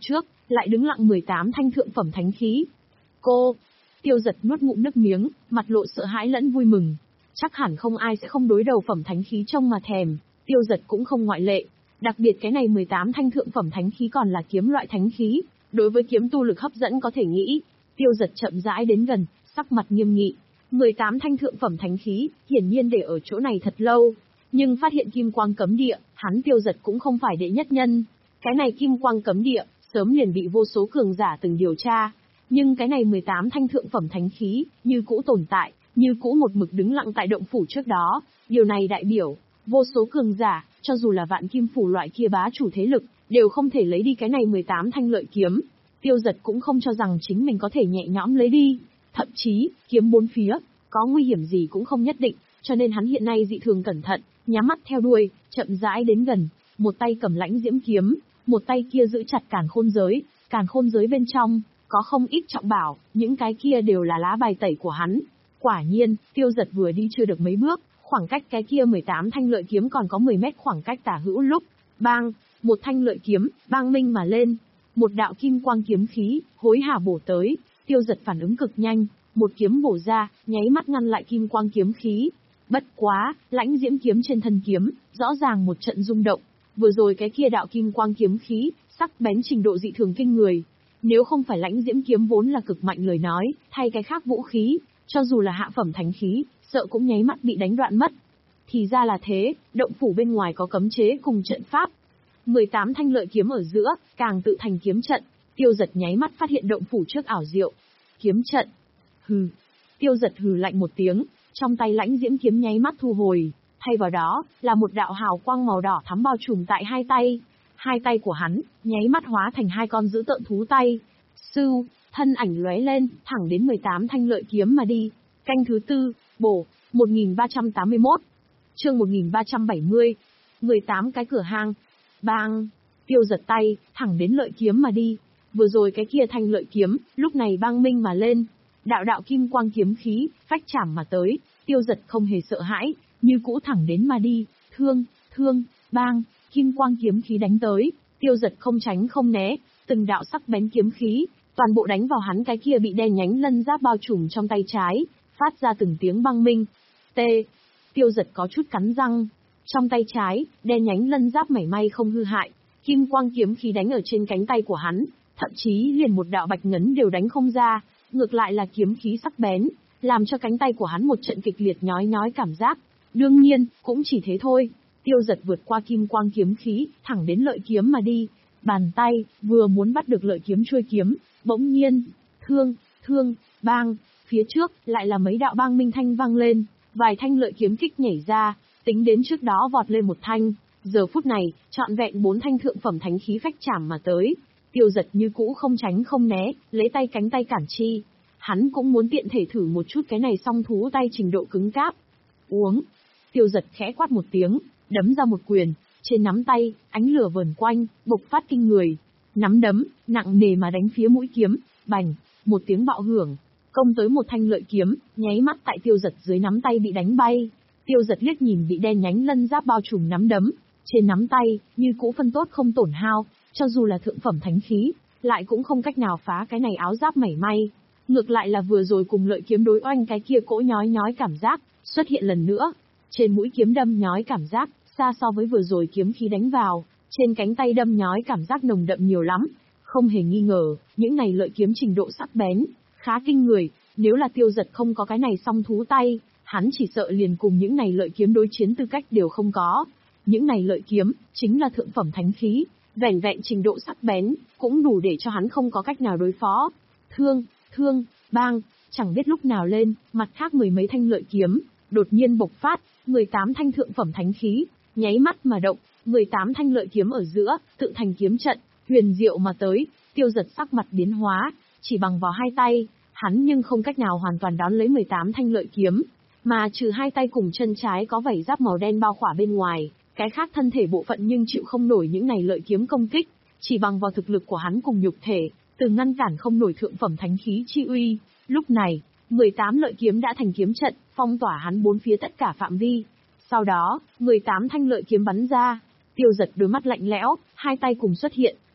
lại đứng lặng mười tám thanh thượng phẩm thánh khí. Cô, Tiêu Dật nuốt ngụm nước miếng, mặt lộ sợ hãi lẫn vui mừng. Chắc hẳn không ai sẽ không đối đầu phẩm thánh khí trông mà thèm, Tiêu Dật cũng không ngoại lệ. Đặc biệt cái này mười tám thanh thượng phẩm thánh khí còn là kiếm loại thánh khí, đối với kiếm tu lực hấp dẫn có thể nghĩ. Tiêu Dật chậm rãi đến gần, sắc mặt nghiêm nghị. mười tám thanh thượng phẩm thánh khí, hiển nhiên để ở chỗ này thật lâu, nhưng phát hiện kim quang cấm địa, hắn Tiêu Dật cũng không phải đệ nhất nhân. Cái này kim quang cấm địa, sớm liền bị vô số cường giả từng điều tra, nhưng cái này mười tám thanh thượng phẩm thánh khí, như cũ tồn tại, như cũ một mực đứng lặng tại động phủ trước đó. Điều này đại biểu, vô số cường giả, cho dù là vạn kim phủ loại kia bá chủ thế lực, đều không thể lấy đi cái này mười tám thanh lợi kiếm. Tiêu Dật cũng không cho rằng chính mình có thể nhẹ nhõm lấy đi, thậm chí, kiếm bốn phía, có nguy hiểm gì cũng không nhất định, cho nên hắn hiện nay dị thường cẩn thận, nhắm mắt theo đuôi, chậm rãi đến gần, một tay cầm lãnh diễm kiếm, một tay kia giữ chặt càn khôn giới, càn khôn giới bên trong, có không ít trọng bảo, những cái kia đều là lá bài tẩy của hắn. Quả nhiên, Tiêu Dật vừa đi chưa được mấy bước, khoảng cách cái kia mười tám thanh lợi kiếm còn có mười mét khoảng cách tả hữu lúc, bang, một thanh lợi kiếm, bang minh mà lên. Một đạo kim quang kiếm khí, hối hả bổ tới, Tiêu Dật phản ứng cực nhanh, một kiếm bổ ra, nháy mắt ngăn lại kim quang kiếm khí. Bất quá, lãnh diễm kiếm trên thân kiếm, rõ ràng một trận rung động. Vừa rồi cái kia đạo kim quang kiếm khí, sắc bén trình độ dị thường kinh người. Nếu không phải lãnh diễm kiếm vốn là cực mạnh lời nói, thay cái khác vũ khí, cho dù là hạ phẩm thánh khí, sợ cũng nháy mắt bị đánh đoạn mất. Thì ra là thế, động phủ bên ngoài có cấm chế cùng trận pháp. mười tám thanh lợi kiếm ở giữa, càng tự thành kiếm trận. Tiêu Dật nháy mắt phát hiện động phủ trước ảo diệu. Kiếm trận. Hừ. Tiêu Dật hừ lạnh một tiếng, trong tay lãnh diễm kiếm nháy mắt thu hồi, thay vào đó là một đạo hào quang màu đỏ thắm bao trùm tại hai tay. Hai tay của hắn nháy mắt hóa thành hai con dữ tợn thú tay. Sưu, thân ảnh lóe lên, thẳng đến mười tám thanh lợi kiếm mà đi. Canh thứ tư, bổ, một nghìn ba trăm tám mươi mốt. Chương một nghìn ba trăm bảy mươi. mười tám cái cửa hang. Bang! Tiêu Dật tay, thẳng đến lợi kiếm mà đi. Vừa rồi cái kia thanh lợi kiếm, lúc này bang minh mà lên. Đạo đạo kim quang kiếm khí, phách chảm mà tới. Tiêu Dật không hề sợ hãi, như cũ thẳng đến mà đi. Thương, thương, bang, kim quang kiếm khí đánh tới. Tiêu Dật không tránh không né, từng đạo sắc bén kiếm khí, toàn bộ đánh vào hắn cái kia bị đen nhánh lân giáp bao trùm trong tay trái, phát ra từng tiếng băng minh. T. Tiêu Dật có chút cắn răng. Trong tay trái, đen nhánh lân giáp mảy may không hư hại, kim quang kiếm khí đánh ở trên cánh tay của hắn, thậm chí liền một đạo bạch ngấn đều đánh không ra, ngược lại là kiếm khí sắc bén, làm cho cánh tay của hắn một trận kịch liệt nhói nhói cảm giác. Đương nhiên, cũng chỉ thế thôi. Tiêu Dật vượt qua kim quang kiếm khí, thẳng đến lợi kiếm mà đi. Bàn tay, vừa muốn bắt được lợi kiếm chuôi kiếm, bỗng nhiên, thương, thương, bang, phía trước, lại là mấy đạo bang minh thanh vang lên, vài thanh lợi kiếm kích nhảy ra, tính đến trước đó vọt lên một thanh, giờ phút này, trọn vẹn bốn thanh thượng phẩm thánh khí phách chảm mà tới. Tiêu Dật như cũ không tránh không né, lấy tay cánh tay cản chi. Hắn cũng muốn tiện thể thử một chút cái này song thú tay trình độ cứng cáp. Uống. Tiêu Dật khẽ quát một tiếng, đấm ra một quyền, trên nắm tay, ánh lửa vờn quanh, bộc phát kinh người. Nắm đấm, nặng nề mà đánh phía mũi kiếm, bành, một tiếng bạo hưởng, công tới một thanh lợi kiếm, nháy mắt tại Tiêu Dật dưới nắm tay bị đánh bay. Tiêu Dật liếc nhìn bị đen nhánh lân giáp bao trùm nắm đấm, trên nắm tay, như cũ phân tốt không tổn hao, cho dù là thượng phẩm thánh khí, lại cũng không cách nào phá cái này áo giáp mảy may. Ngược lại là vừa rồi cùng lợi kiếm đối oanh cái kia cỗ nhói nhói cảm giác, xuất hiện lần nữa. Trên mũi kiếm đâm nhói cảm giác, xa so với vừa rồi kiếm khí đánh vào, trên cánh tay đâm nhói cảm giác nồng đậm nhiều lắm. Không hề nghi ngờ, những này lợi kiếm trình độ sắc bén, khá kinh người, nếu là Tiêu Dật không có cái này song thú tay, hắn chỉ sợ liền cùng những này lợi kiếm đối chiến tư cách đều không có. Những này lợi kiếm, chính là thượng phẩm thánh khí, vẻn vẹn trình độ sắc bén, cũng đủ để cho hắn không có cách nào đối phó. Thương, thương, bang, chẳng biết lúc nào lên, mặt khác mười mấy thanh lợi kiếm, đột nhiên bộc phát, mười tám thanh thượng phẩm thánh khí, nháy mắt mà động, mười tám thanh lợi kiếm ở giữa, tự thành kiếm trận, huyền diệu mà tới. Tiêu Dật sắc mặt biến hóa, chỉ bằng vào hai tay, hắn nhưng không cách nào hoàn toàn đón lấy mười tám thanh lợi kiếm, mà trừ hai tay cùng chân trái có vảy giáp màu đen bao khỏa bên ngoài, cái khác thân thể bộ phận nhưng chịu không nổi những này lợi kiếm công kích, chỉ bằng vào thực lực của hắn cùng nhục thể, từ ngăn cản không nổi thượng phẩm thánh khí chi uy. Lúc này, mười tám lợi kiếm đã thành kiếm trận, phong tỏa hắn bốn phía tất cả phạm vi. Sau đó, mười tám thanh lợi kiếm bắn ra. Tiêu Dật đôi mắt lạnh lẽo, hai tay cùng xuất hiện,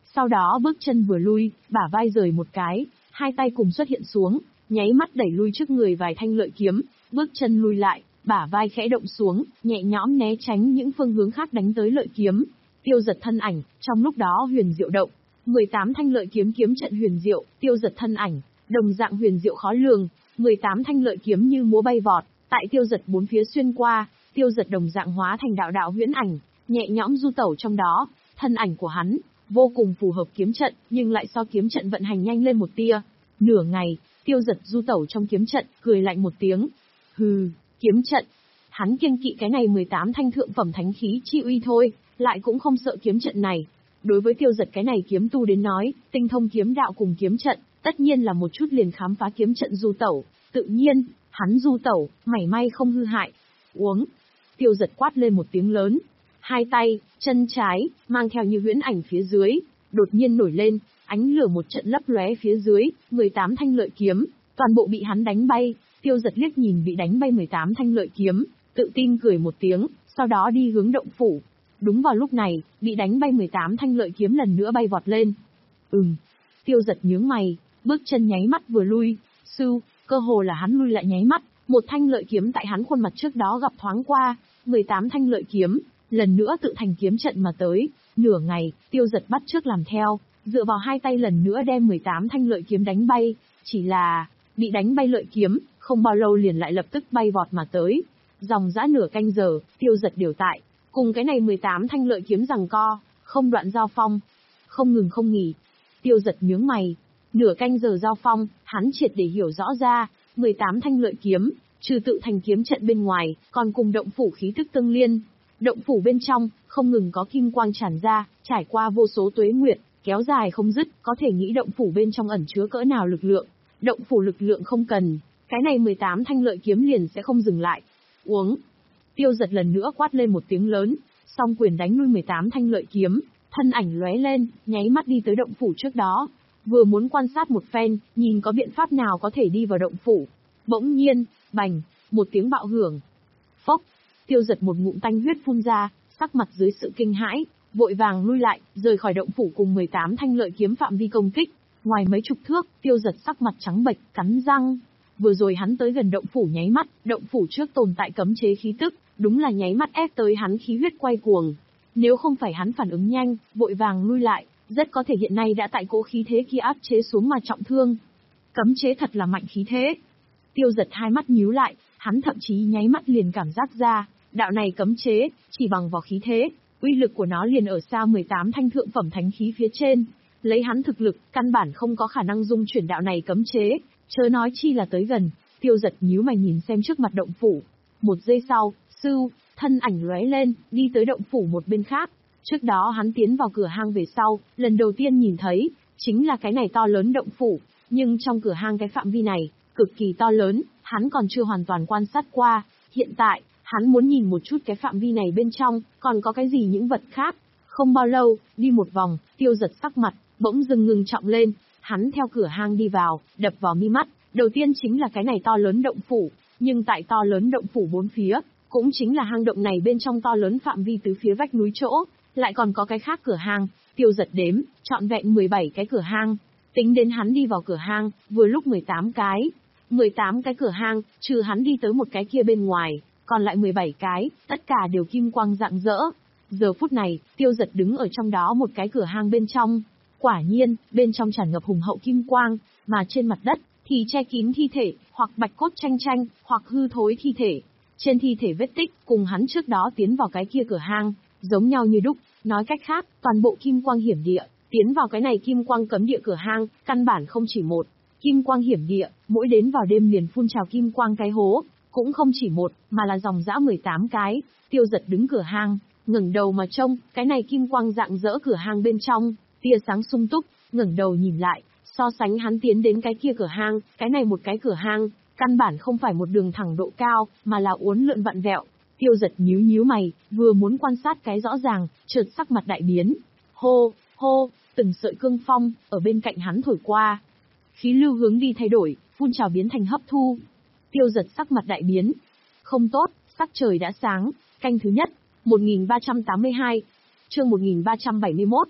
Sau đó bước chân vừa lui, bả vai rời một cái, hai tay cùng xuất hiện xuống, nháy mắt đẩy lui trước người vài thanh lợi kiếm, bước chân lui lại, bả vai khẽ động xuống, nhẹ nhõm né tránh những phương hướng khác đánh tới lợi kiếm. Tiêu Dật thân ảnh, trong lúc đó huyền diệu động, mười tám thanh lợi kiếm kiếm trận huyền diệu, Tiêu Dật thân ảnh, đồng dạng huyền diệu khó lường, mười tám thanh lợi kiếm như múa bay vọt, tại Tiêu Dật bốn phía xuyên qua, Tiêu Dật đồng dạng hóa thành đạo đạo huyễn ảnh, nhẹ nhõm du tẩu trong đó, thân ảnh của hắn vô cùng phù hợp kiếm trận, nhưng lại so kiếm trận vận hành nhanh lên một tia. Nửa ngày, Tiêu Dật du tẩu trong kiếm trận, cười lạnh một tiếng. Hừ, kiếm trận. Hắn kiêng kỵ cái này mười tám thanh thượng phẩm thánh khí chi uy thôi, lại cũng không sợ kiếm trận này. Đối với Tiêu Dật cái này kiếm tu đến nói, tinh thông kiếm đạo cùng kiếm trận, tất nhiên là một chút liền khám phá kiếm trận du tẩu, tự nhiên, hắn du tẩu, mảy may không hư hại. Uống. Tiêu Dật quát lên một tiếng lớn. Hai tay, chân trái, mang theo như huyễn ảnh phía dưới, đột nhiên nổi lên, ánh lửa một trận lấp lóe phía dưới, mười tám thanh lợi kiếm, toàn bộ bị hắn đánh bay. Tiêu Dật liếc nhìn bị đánh bay mười tám thanh lợi kiếm, tự tin cười một tiếng, sau đó đi hướng động phủ. Đúng vào lúc này, bị đánh bay mười tám thanh lợi kiếm lần nữa bay vọt lên. Ừm. Tiêu Dật nhướng mày, bước chân nháy mắt vừa lui, sưu, cơ hồ là hắn lui lại nháy mắt, một thanh lợi kiếm tại hắn khuôn mặt trước đó gặp thoáng qua, mười tám thanh lợi kiếm, lần nữa tự thành kiếm trận mà tới. Nửa ngày, Tiêu Dật bắt chước làm theo, dựa vào hai tay lần nữa đem mười tám thanh lợi kiếm đánh bay, chỉ là bị đánh bay lợi kiếm, không bao lâu liền lại lập tức bay vọt mà tới. Dòng dã nửa canh giờ, Tiêu Dật điều tại, cùng cái này mười tám thanh lợi kiếm giằng co, không đoạn giao phong, không ngừng không nghỉ. Tiêu Dật nhướng mày, nửa canh giờ giao phong, hắn triệt để hiểu rõ ra, mười tám thanh lợi kiếm, trừ tự thành kiếm trận bên ngoài, còn cùng động phủ khí tức tương liên. Động phủ bên trong, không ngừng có kim quang tràn ra, trải qua vô số tuế nguyệt, kéo dài không dứt, có thể nghĩ động phủ bên trong ẩn chứa cỡ nào lực lượng. Động phủ lực lượng không cần, cái này mười tám thanh lợi kiếm liền sẽ không dừng lại. Uống. Tiêu Dật lần nữa quát lên một tiếng lớn, song quyền đánh lui mười tám thanh lợi kiếm, thân ảnh lóe lên, nháy mắt đi tới động phủ trước đó, vừa muốn quan sát một phen, nhìn có biện pháp nào có thể đi vào động phủ. Bỗng nhiên, bành, một tiếng bạo hưởng. Phốc. Tiêu Dật một ngụm tanh huyết phun ra, sắc mặt dưới sự kinh hãi, vội vàng lui lại, rời khỏi động phủ cùng mười tám thanh lợi kiếm phạm vi công kích. Ngoài mấy chục thước, Tiêu Dật sắc mặt trắng bệch, cắn răng. Vừa rồi hắn tới gần động phủ nháy mắt, động phủ trước tồn tại cấm chế khí tức, đúng là nháy mắt ép tới hắn khí huyết quay cuồng. Nếu không phải hắn phản ứng nhanh, vội vàng lui lại, rất có thể hiện nay đã tại cỗ khí thế kia áp chế xuống mà trọng thương. Cấm chế thật là mạnh khí thế. Tiêu Dật hai mắt nhíu lại, hắn thậm chí nháy mắt liền cảm giác ra, đạo này cấm chế, chỉ bằng vào khí thế, uy lực của nó liền ở xa mười tám thanh thượng phẩm thánh khí phía trên. Lấy hắn thực lực, căn bản không có khả năng dung chuyển đạo này cấm chế, chớ nói chi là tới gần. Tiêu Dật nhíu mày nhìn xem trước mặt động phủ. Một giây sau, sưu, thân ảnh lóe lên, đi tới động phủ một bên khác. Trước đó hắn tiến vào cửa hang về sau, lần đầu tiên nhìn thấy, chính là cái này to lớn động phủ. Nhưng trong cửa hang cái phạm vi này, cực kỳ to lớn, hắn còn chưa hoàn toàn quan sát qua. Hiện tại, hắn muốn nhìn một chút cái phạm vi này bên trong, còn có cái gì những vật khác. Không bao lâu, đi một vòng, Tiêu Dật sắc mặt, bỗng dừng ngừng trọng lên. Hắn theo cửa hang đi vào, đập vào mi mắt, đầu tiên chính là cái này to lớn động phủ. Nhưng tại to lớn động phủ bốn phía, cũng chính là hang động này bên trong to lớn phạm vi tứ phía vách núi chỗ, lại còn có cái khác cửa hang. Tiêu Dật đếm, trọn vẹn mười bảy cái cửa hang. Tính đến hắn đi vào cửa hang, vừa lúc mười tám cái. mười tám cái cửa hang, trừ hắn đi tới một cái kia bên ngoài, còn lại mười bảy cái, tất cả đều kim quang rạng rỡ. Giờ phút này, Tiêu Dật đứng ở trong đó một cái cửa hang bên trong. Quả nhiên, bên trong tràn ngập hùng hậu kim quang, mà trên mặt đất, thì che kín thi thể, hoặc bạch cốt chanh chanh, hoặc hư thối thi thể. Trên thi thể vết tích, cùng hắn trước đó tiến vào cái kia cửa hang, giống nhau như đúc. Nói cách khác, toàn bộ kim quang hiểm địa, tiến vào cái này kim quang cấm địa cửa hang, căn bản không chỉ một. Kim quang hiểm địa, mỗi đến vào đêm liền phun trào kim quang cái hố, cũng không chỉ một, mà là dòng dã mười tám cái. Tiêu Dật đứng cửa hang, ngẩng đầu mà trông, cái này kim quang rạng rỡ cửa hang bên trong, tia sáng sung túc, ngẩng đầu nhìn lại, so sánh hắn tiến đến cái kia cửa hang, cái này một cái cửa hang, căn bản không phải một đường thẳng độ cao, mà là uốn lượn vặn vẹo. Tiêu Dật nhíu nhíu mày, vừa muốn quan sát cái rõ ràng, chợt sắc mặt đại biến. Hô, hô, từng sợi cương phong, ở bên cạnh hắn thổi qua. Khí lưu hướng đi thay đổi, phun trào biến thành hấp thu. Tiêu Dật sắc mặt đại biến. Không tốt, sắc trời đã sáng, canh thứ nhất, một nghìn ba trăm tám mươi hai, chương một nghìn ba trăm bảy mươi mốt.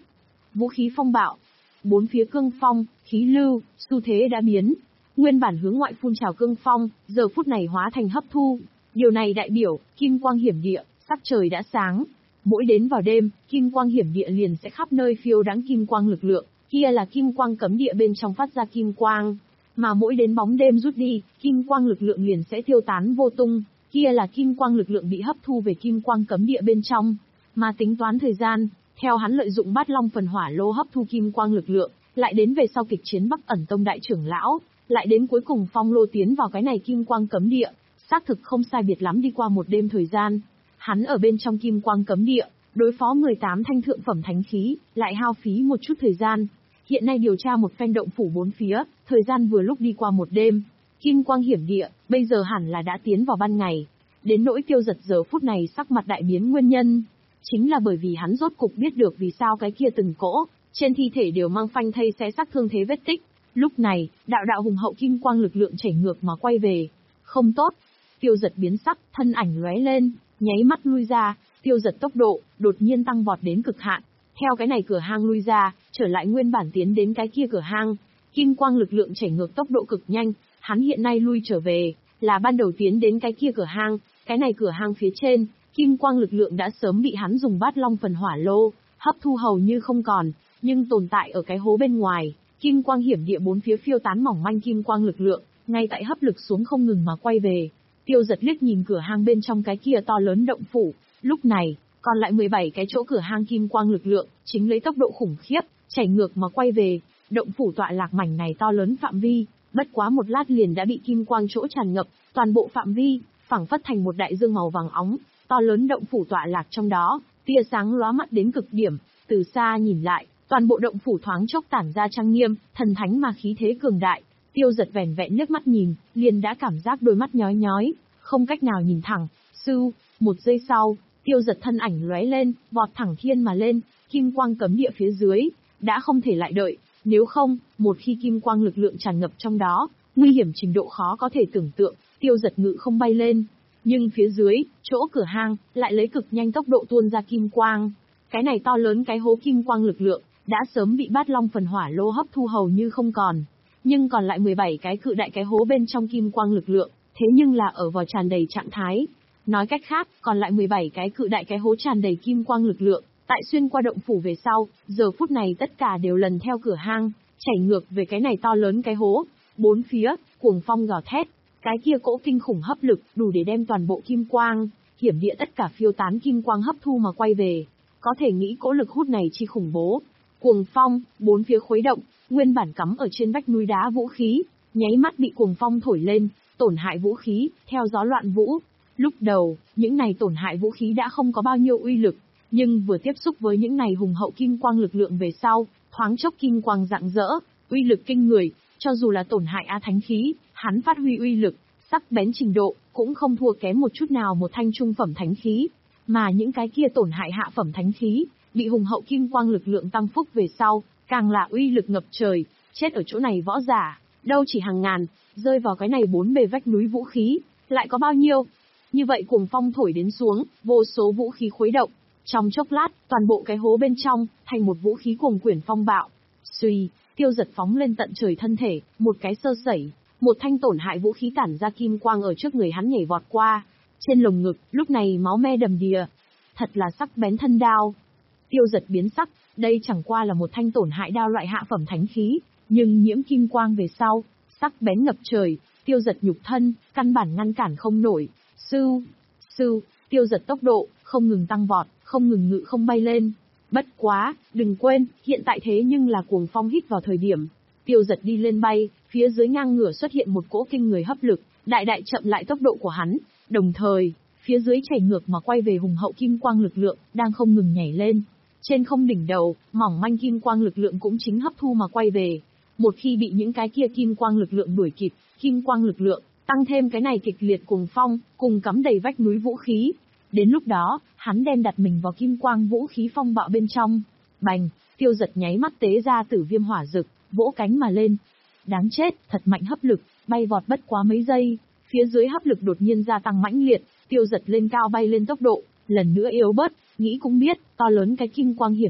vũ khí phong bạo. Bốn phía cương phong, khí lưu, xu thế đã biến. Nguyên bản hướng ngoại phun trào cương phong, giờ phút này hóa thành hấp thu. Điều này đại biểu, kim quang hiểm địa, sắc trời đã sáng. Mỗi đến vào đêm, kim quang hiểm địa liền sẽ khắp nơi phiêu đãng kim quang lực lượng, kia là kim quang cấm địa bên trong phát ra kim quang. Mà mỗi đến bóng đêm rút đi, kim quang lực lượng liền sẽ tiêu tán vô tung, kia là kim quang lực lượng bị hấp thu về kim quang cấm địa bên trong. Mà tính toán thời gian, theo hắn lợi dụng Bát Long phần hỏa lô hấp thu kim quang lực lượng, lại đến về sau kịch chiến Bắc Ẩn Tông đại trưởng lão, lại đến cuối cùng phong lô tiến vào cái này kim quang cấm địa, xác thực không sai biệt lắm đi qua một đêm thời gian. Hắn ở bên trong kim quang cấm địa, đối phó mười tám thanh thượng phẩm thánh khí, lại hao phí một chút thời gian. Hiện nay điều tra một phen động phủ bốn phía, thời gian vừa lúc đi qua một đêm. Kim quang hiểm địa, bây giờ hẳn là đã tiến vào ban ngày. Đến nỗi Tiêu Giật giờ phút này sắc mặt đại biến nguyên nhân, chính là bởi vì hắn rốt cục biết được vì sao cái kia từng cỗ, trên thi thể đều mang phanh thây xé xác thương thế vết tích. Lúc này, đạo đạo hùng hậu kim quang lực lượng chảy ngược mà quay về. Không tốt. Tiêu Giật biến sắc, thân ảnh lóe lên, nháy mắt lui ra, Tiêu Giật tốc độ đột nhiên tăng vọt đến cực hạn. Theo cái này cửa hang lui ra, trở lại nguyên bản tiến đến cái kia cửa hang, kim quang lực lượng chảy ngược tốc độ cực nhanh, hắn hiện nay lui trở về, là ban đầu tiến đến cái kia cửa hang, cái này cửa hang phía trên, kim quang lực lượng đã sớm bị hắn dùng Bát Long phần hỏa lô hấp thu hầu như không còn, nhưng tồn tại ở cái hố bên ngoài, kim quang hiểm địa bốn phía phiêu tán mỏng manh kim quang lực lượng, ngay tại hấp lực xuống không ngừng mà quay về. Tiêu Giật liếc nhìn cửa hang bên trong cái kia to lớn động phủ, lúc này, còn lại mười bảy cái chỗ cửa hang kim quang lực lượng, chính lấy tốc độ khủng khiếp, chảy ngược mà quay về. Động phủ tọa lạc mảnh này to lớn phạm vi, bất quá một lát liền đã bị kim quang chỗ tràn ngập, toàn bộ phạm vi, phảng phất thành một đại dương màu vàng óng, to lớn động phủ tọa lạc trong đó, tia sáng lóa mắt đến cực điểm, từ xa nhìn lại, toàn bộ động phủ thoáng chốc tản ra trang nghiêm, thần thánh mà khí thế cường đại. Tiêu Giật vẻn vẹn liếc mắt nhìn, liền đã cảm giác đôi mắt nhói nhói, không cách nào nhìn thẳng. Sư, một giây sau, Tiêu Giật thân ảnh lóe lên, vọt thẳng thiên mà lên, kim quang cấm địa phía dưới, đã không thể lại đợi, nếu không, một khi kim quang lực lượng tràn ngập trong đó, nguy hiểm trình độ khó có thể tưởng tượng. Tiêu Giật ngự không bay lên, nhưng phía dưới, chỗ cửa hang, lại lấy cực nhanh tốc độ tuôn ra kim quang. Cái này to lớn cái hố kim quang lực lượng, đã sớm bị Bát Long phần hỏa lô hấp thu hầu như không còn. Nhưng còn lại mười bảy cái cự đại cái hố bên trong kim quang lực lượng, thế nhưng là ở vào tràn đầy trạng thái. Nói cách khác, còn lại mười bảy cái cự đại cái hố tràn đầy kim quang lực lượng, tại xuyên qua động phủ về sau, giờ phút này tất cả đều lần theo cửa hang, chảy ngược về cái này to lớn cái hố. Bốn phía, cuồng phong gào thét, cái kia cỗ kinh khủng hấp lực, đủ để đem toàn bộ kim quang, hiểm địa tất cả phiêu tán kim quang hấp thu mà quay về. Có thể nghĩ cỗ lực hút này chi khủng bố. Cuồng phong, bốn phía khuấy động, nguyên bản cắm ở trên vách núi đá vũ khí, nháy mắt bị cuồng phong thổi lên, tổn hại vũ khí, theo gió loạn vũ. Lúc đầu, những này tổn hại vũ khí đã không có bao nhiêu uy lực, nhưng vừa tiếp xúc với những này hùng hậu kim quang lực lượng về sau, thoáng chốc kim quang rạng rỡ, uy lực kinh người, cho dù là tổn hại á thánh khí, hắn phát huy uy lực, sắc bén trình độ, cũng không thua kém một chút nào một thanh trung phẩm thánh khí, mà những cái kia tổn hại hạ phẩm thánh khí, bị hùng hậu kim quang lực lượng tăng phúc về sau, càng là uy lực ngập trời, chết ở chỗ này võ giả, đâu chỉ hàng ngàn, rơi vào cái này bốn bề vách núi vũ khí, lại có bao nhiêu? Như vậy cuồng phong thổi đến xuống, vô số vũ khí khuấy động, trong chốc lát, toàn bộ cái hố bên trong, thành một vũ khí cuồng quyển phong bạo. Suy, Tiêu Giật phóng lên tận trời thân thể, một cái sơ sẩy, một thanh tổn hại vũ khí tản ra kim quang ở trước người hắn nhảy vọt qua, trên lồng ngực, lúc này máu me đầm đìa, thật là sắc bén thân đao. Tiêu Giật biến sắc, đây chẳng qua là một thanh tổn hại đao loại hạ phẩm thánh khí, nhưng nhiễm kim quang về sau, sắc bén ngập trời, Tiêu Giật nhục thân, căn bản ngăn cản không nổi. Sưu, sưu, Tiêu Giật tốc độ, không ngừng tăng vọt, không ngừng ngự không bay lên. Bất quá, đừng quên, hiện tại thế nhưng là cuồng phong hít vào thời điểm. Tiêu Giật đi lên bay, phía dưới ngang ngửa xuất hiện một cỗ kinh người hấp lực, đại đại chậm lại tốc độ của hắn. Đồng thời, phía dưới chảy ngược mà quay về hùng hậu kim quang lực lượng, đang không ngừng nhảy lên. Trên không đỉnh đầu, mỏng manh kim quang lực lượng cũng chính hấp thu mà quay về. Một khi bị những cái kia kim quang lực lượng đuổi kịp, kim quang lực lượng, tăng thêm cái này kịch liệt cuồng phong, cùng cắm đầy vách núi vũ khí. Đến lúc đó, hắn đem đặt mình vào kim quang vũ khí phong bạo bên trong. Bành, Tiêu Giật nháy mắt tế ra tử viêm hỏa dực, vỗ cánh mà lên. Đáng chết, thật mạnh hấp lực, bay vọt bất quá mấy giây, phía dưới hấp lực đột nhiên gia tăng mãnh liệt, Tiêu Giật lên cao bay lên tốc độ, lần nữa yếu bớt, nghĩ cũng biết, to lớn cái kim quang hiểm địa,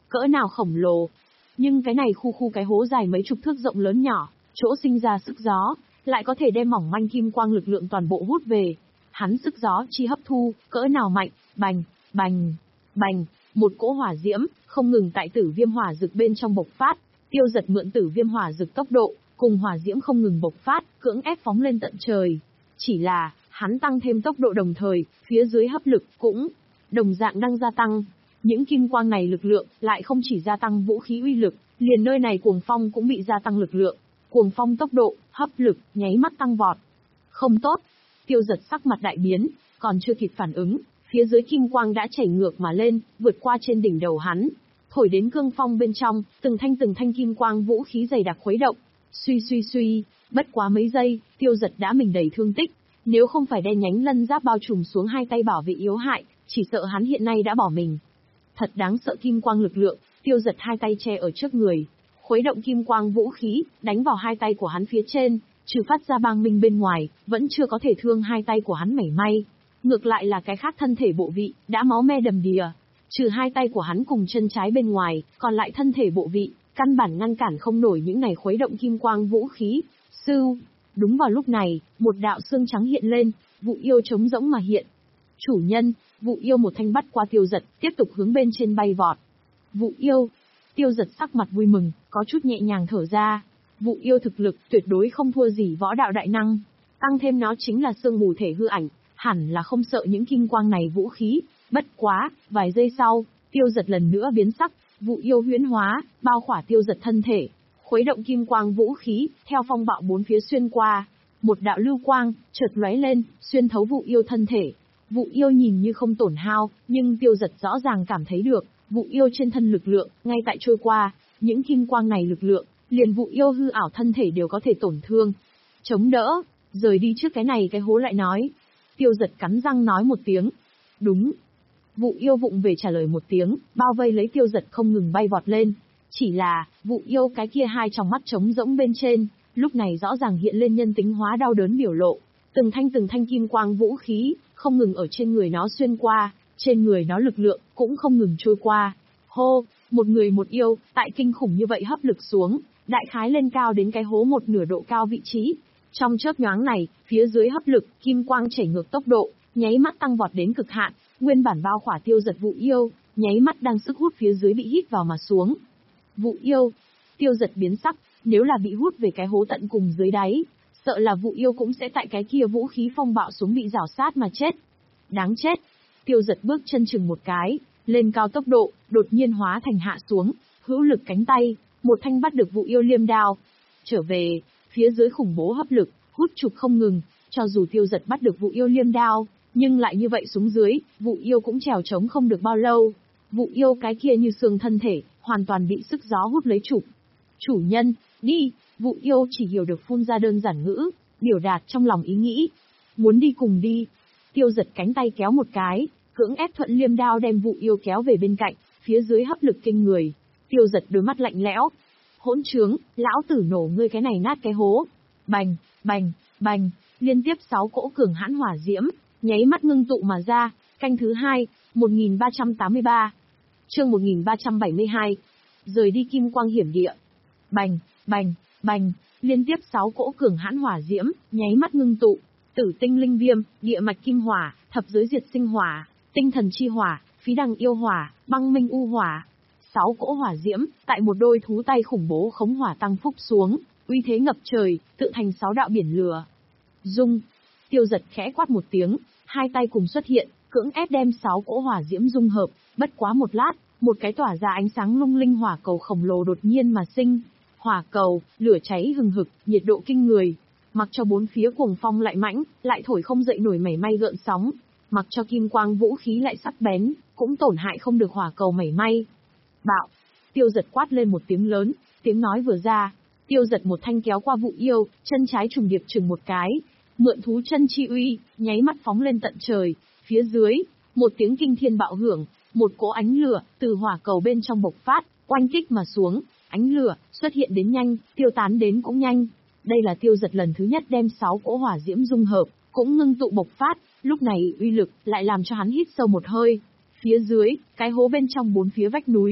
cỡ nào khổng lồ. Nhưng cái này khu khu cái hố dài mấy chục thước rộng lớn nhỏ, chỗ sinh ra sức gió, lại có thể đem mỏng manh kim quang lực lượng toàn bộ hút về. Hắn sức gió chi hấp thu, cỡ nào mạnh, bành, bành, bành, một cỗ hỏa diễm, không ngừng tại tử viêm hỏa dực bên trong bộc phát. Tiêu Giật mượn tử viêm hỏa dực tốc độ, cùng hỏa diễm không ngừng bộc phát, cưỡng ép phóng lên tận trời. Chỉ là, hắn tăng thêm tốc độ đồng thời, phía dưới hấp lực cũng đồng dạng đang gia tăng. Những kim quang này lực lượng lại không chỉ gia tăng vũ khí uy lực, liền nơi này cuồng phong cũng bị gia tăng lực lượng. Cuồng phong tốc độ, hấp lực, nháy mắt tăng vọt. Không tốt. Tiêu Giật sắc mặt đại biến, còn chưa kịp phản ứng, phía dưới kim quang đã chảy ngược mà lên, vượt qua trên đỉnh đầu hắn. Thổi đến cương phong bên trong, từng thanh từng thanh kim quang vũ khí dày đặc khuấy động. Suy suy suy, bất quá mấy giây, Tiêu Giật đã mình đầy thương tích. Nếu không phải đen nhánh lân giáp bao trùm xuống hai tay bảo vệ yếu hại, chỉ sợ hắn hiện nay đã bỏ mình. Thật đáng sợ kim quang lực lượng, Tiêu Giật hai tay che ở trước người, khuấy động kim quang vũ khí, đánh vào hai tay của hắn phía trên, trừ phát ra bang minh bên ngoài, vẫn chưa có thể thương hai tay của hắn mảy may. Ngược lại là cái khác thân thể bộ vị, đã máu me đầm đìa. Trừ hai tay của hắn cùng chân trái bên ngoài, còn lại thân thể bộ vị, căn bản ngăn cản không nổi những này khuấy động kim quang vũ khí. Sưu. Đúng vào lúc này, một đạo xương trắng hiện lên, Vụ Yêu trống rỗng mà hiện. Chủ nhân, Vụ Yêu một thanh bắt qua Tiêu Giật, tiếp tục hướng bên trên bay vọt. Vụ Yêu. Tiêu Giật sắc mặt vui mừng, có chút nhẹ nhàng thở ra. Vụ Yêu thực lực tuyệt đối không thua gì võ đạo đại năng. Tăng thêm nó chính là xương mù thể hư ảnh, hẳn là không sợ những kim quang này vũ khí. Bất quá, vài giây sau, Tiêu Giật lần nữa biến sắc, Vụ Yêu huyễn hóa, bao khỏa Tiêu Giật thân thể. Khuấy động kim quang vũ khí, theo phong bạo bốn phía xuyên qua. Một đạo lưu quang, chợt lóe lên, xuyên thấu Vụ Yêu thân thể. Vụ Yêu nhìn như không tổn hao, nhưng Tiêu Giật rõ ràng cảm thấy được, Vụ Yêu trên thân lực lượng, ngay tại trôi qua, những kim quang này lực lượng, liền Vụ Yêu hư ảo thân thể đều có thể tổn thương. Chống đỡ, rời đi trước cái này cái hố lại nói. Tiêu Giật cắn răng nói một tiếng. Đúng. Vụ Yêu vụng về trả lời một tiếng, bao vây lấy Tiêu Giật không ngừng bay vọt lên. Chỉ là, Vụ Yêu cái kia hai tròng mắt trống rỗng bên trên, lúc này rõ ràng hiện lên nhân tính hóa đau đớn biểu lộ. Từng thanh từng thanh kim quang vũ khí, không ngừng ở trên người nó xuyên qua, trên người nó lực lượng, cũng không ngừng trôi qua. Hô, một người một yêu, tại kinh khủng như vậy hấp lực xuống, đại khái lên cao đến cái hố một nửa độ cao vị trí. Trong chớp nhoáng này, phía dưới hấp lực, kim quang chảy ngược tốc độ, nháy mắt tăng vọt đến cực hạn, nguyên bản bao khỏa Tiêu Giật Vụ Yêu, nháy mắt đang sức hút phía dưới bị hít vào mà xuống. Vụ Yêu. Tiêu Giật biến sắc, nếu là bị hút về cái hố tận cùng dưới đáy, sợ là Vụ Yêu cũng sẽ tại cái kia vũ khí phong bạo xuống bị rào sát mà chết. Đáng chết. Tiêu Giật bước chân chừng một cái, lên cao tốc độ, đột nhiên hóa thành hạ xuống, hữu lực cánh tay, một thanh bắt được Vụ Yêu liêm đao. Trở về, phía dưới khủng bố hấp lực, hút trục không ngừng, cho dù Tiêu Giật bắt được Vụ Yêu liêm đao, nhưng lại như vậy xuống dưới, Vụ Yêu cũng trèo trống không được bao lâu. Vụ Yêu cái kia như xương thân thể, hoàn toàn bị sức gió hút lấy trục. Chủ nhân, đi. Vụ Yêu chỉ hiểu được phun ra đơn giản ngữ, biểu đạt trong lòng ý nghĩ. Muốn đi cùng đi. Tiêu Giật cánh tay kéo một cái, cưỡng ép thuận liêm đao đem Vụ Yêu kéo về bên cạnh, phía dưới hấp lực kinh người. Tiêu Giật đôi mắt lạnh lẽo. Hỗn trướng, lão tử nổ ngươi cái này nát cái hố. Bành, bành, bành, liên tiếp sáu cỗ cường hãn hỏa diễm, nháy mắt ngưng tụ mà ra. Canh thứ hai, một nghìn ba trăm tám mươi ba. Chương một nghìn ba trăm bảy mươi hai. Rời đi kim quang hiểm địa. Bành, bành, bành, liên tiếp sáu cỗ cường hãn hỏa diễm, nháy mắt ngưng tụ. Tử tinh linh viêm, địa mạch kim hỏa, thập giới diệt sinh hỏa, tinh thần chi hỏa, phí đằng yêu hỏa, băng minh u hỏa. Sáu cỗ hỏa diễm, tại một đôi thú tay khủng bố khống hỏa tăng phúc xuống, uy thế ngập trời, tự thành sáu đạo biển lửa. Dung. Tiêu Giật khẽ quát một tiếng, hai tay cùng xuất hiện, cưỡng ép đem sáu cỗ hỏa diễm dung hợp, bất quá một lát, một cái tỏa ra ánh sáng lung linh hỏa cầu khổng lồ đột nhiên mà sinh. Hỏa cầu, lửa cháy hừng hực, nhiệt độ kinh người. Mặc cho bốn phía cuồng phong lại mãnh, lại thổi không dậy nổi mảy may gợn sóng. Mặc cho kim quang vũ khí lại sắc bén, cũng tổn hại không được hỏa cầu mảy may. Bạo. Tiêu Giật quát lên một tiếng lớn, tiếng nói vừa ra, Tiêu Giật một thanh kéo qua Vụ Yêu, chân trái trùng điệp chừng một cái, mượn thú chân chi uy, nháy mắt phóng lên tận trời. Phía dưới, một tiếng kinh thiên bạo hưởng, một cỗ ánh lửa từ hỏa cầu bên trong bộc phát, oanh kích mà xuống. Ánh lửa xuất hiện đến nhanh, tiêu tán đến cũng nhanh. Đây là Tiêu Giật lần thứ nhất đem sáu cỗ hỏa diễm dung hợp, cũng ngưng tụ bộc phát, lúc này uy lực lại làm cho hắn hít sâu một hơi. Phía dưới, cái hố bên trong bốn phía vách núi,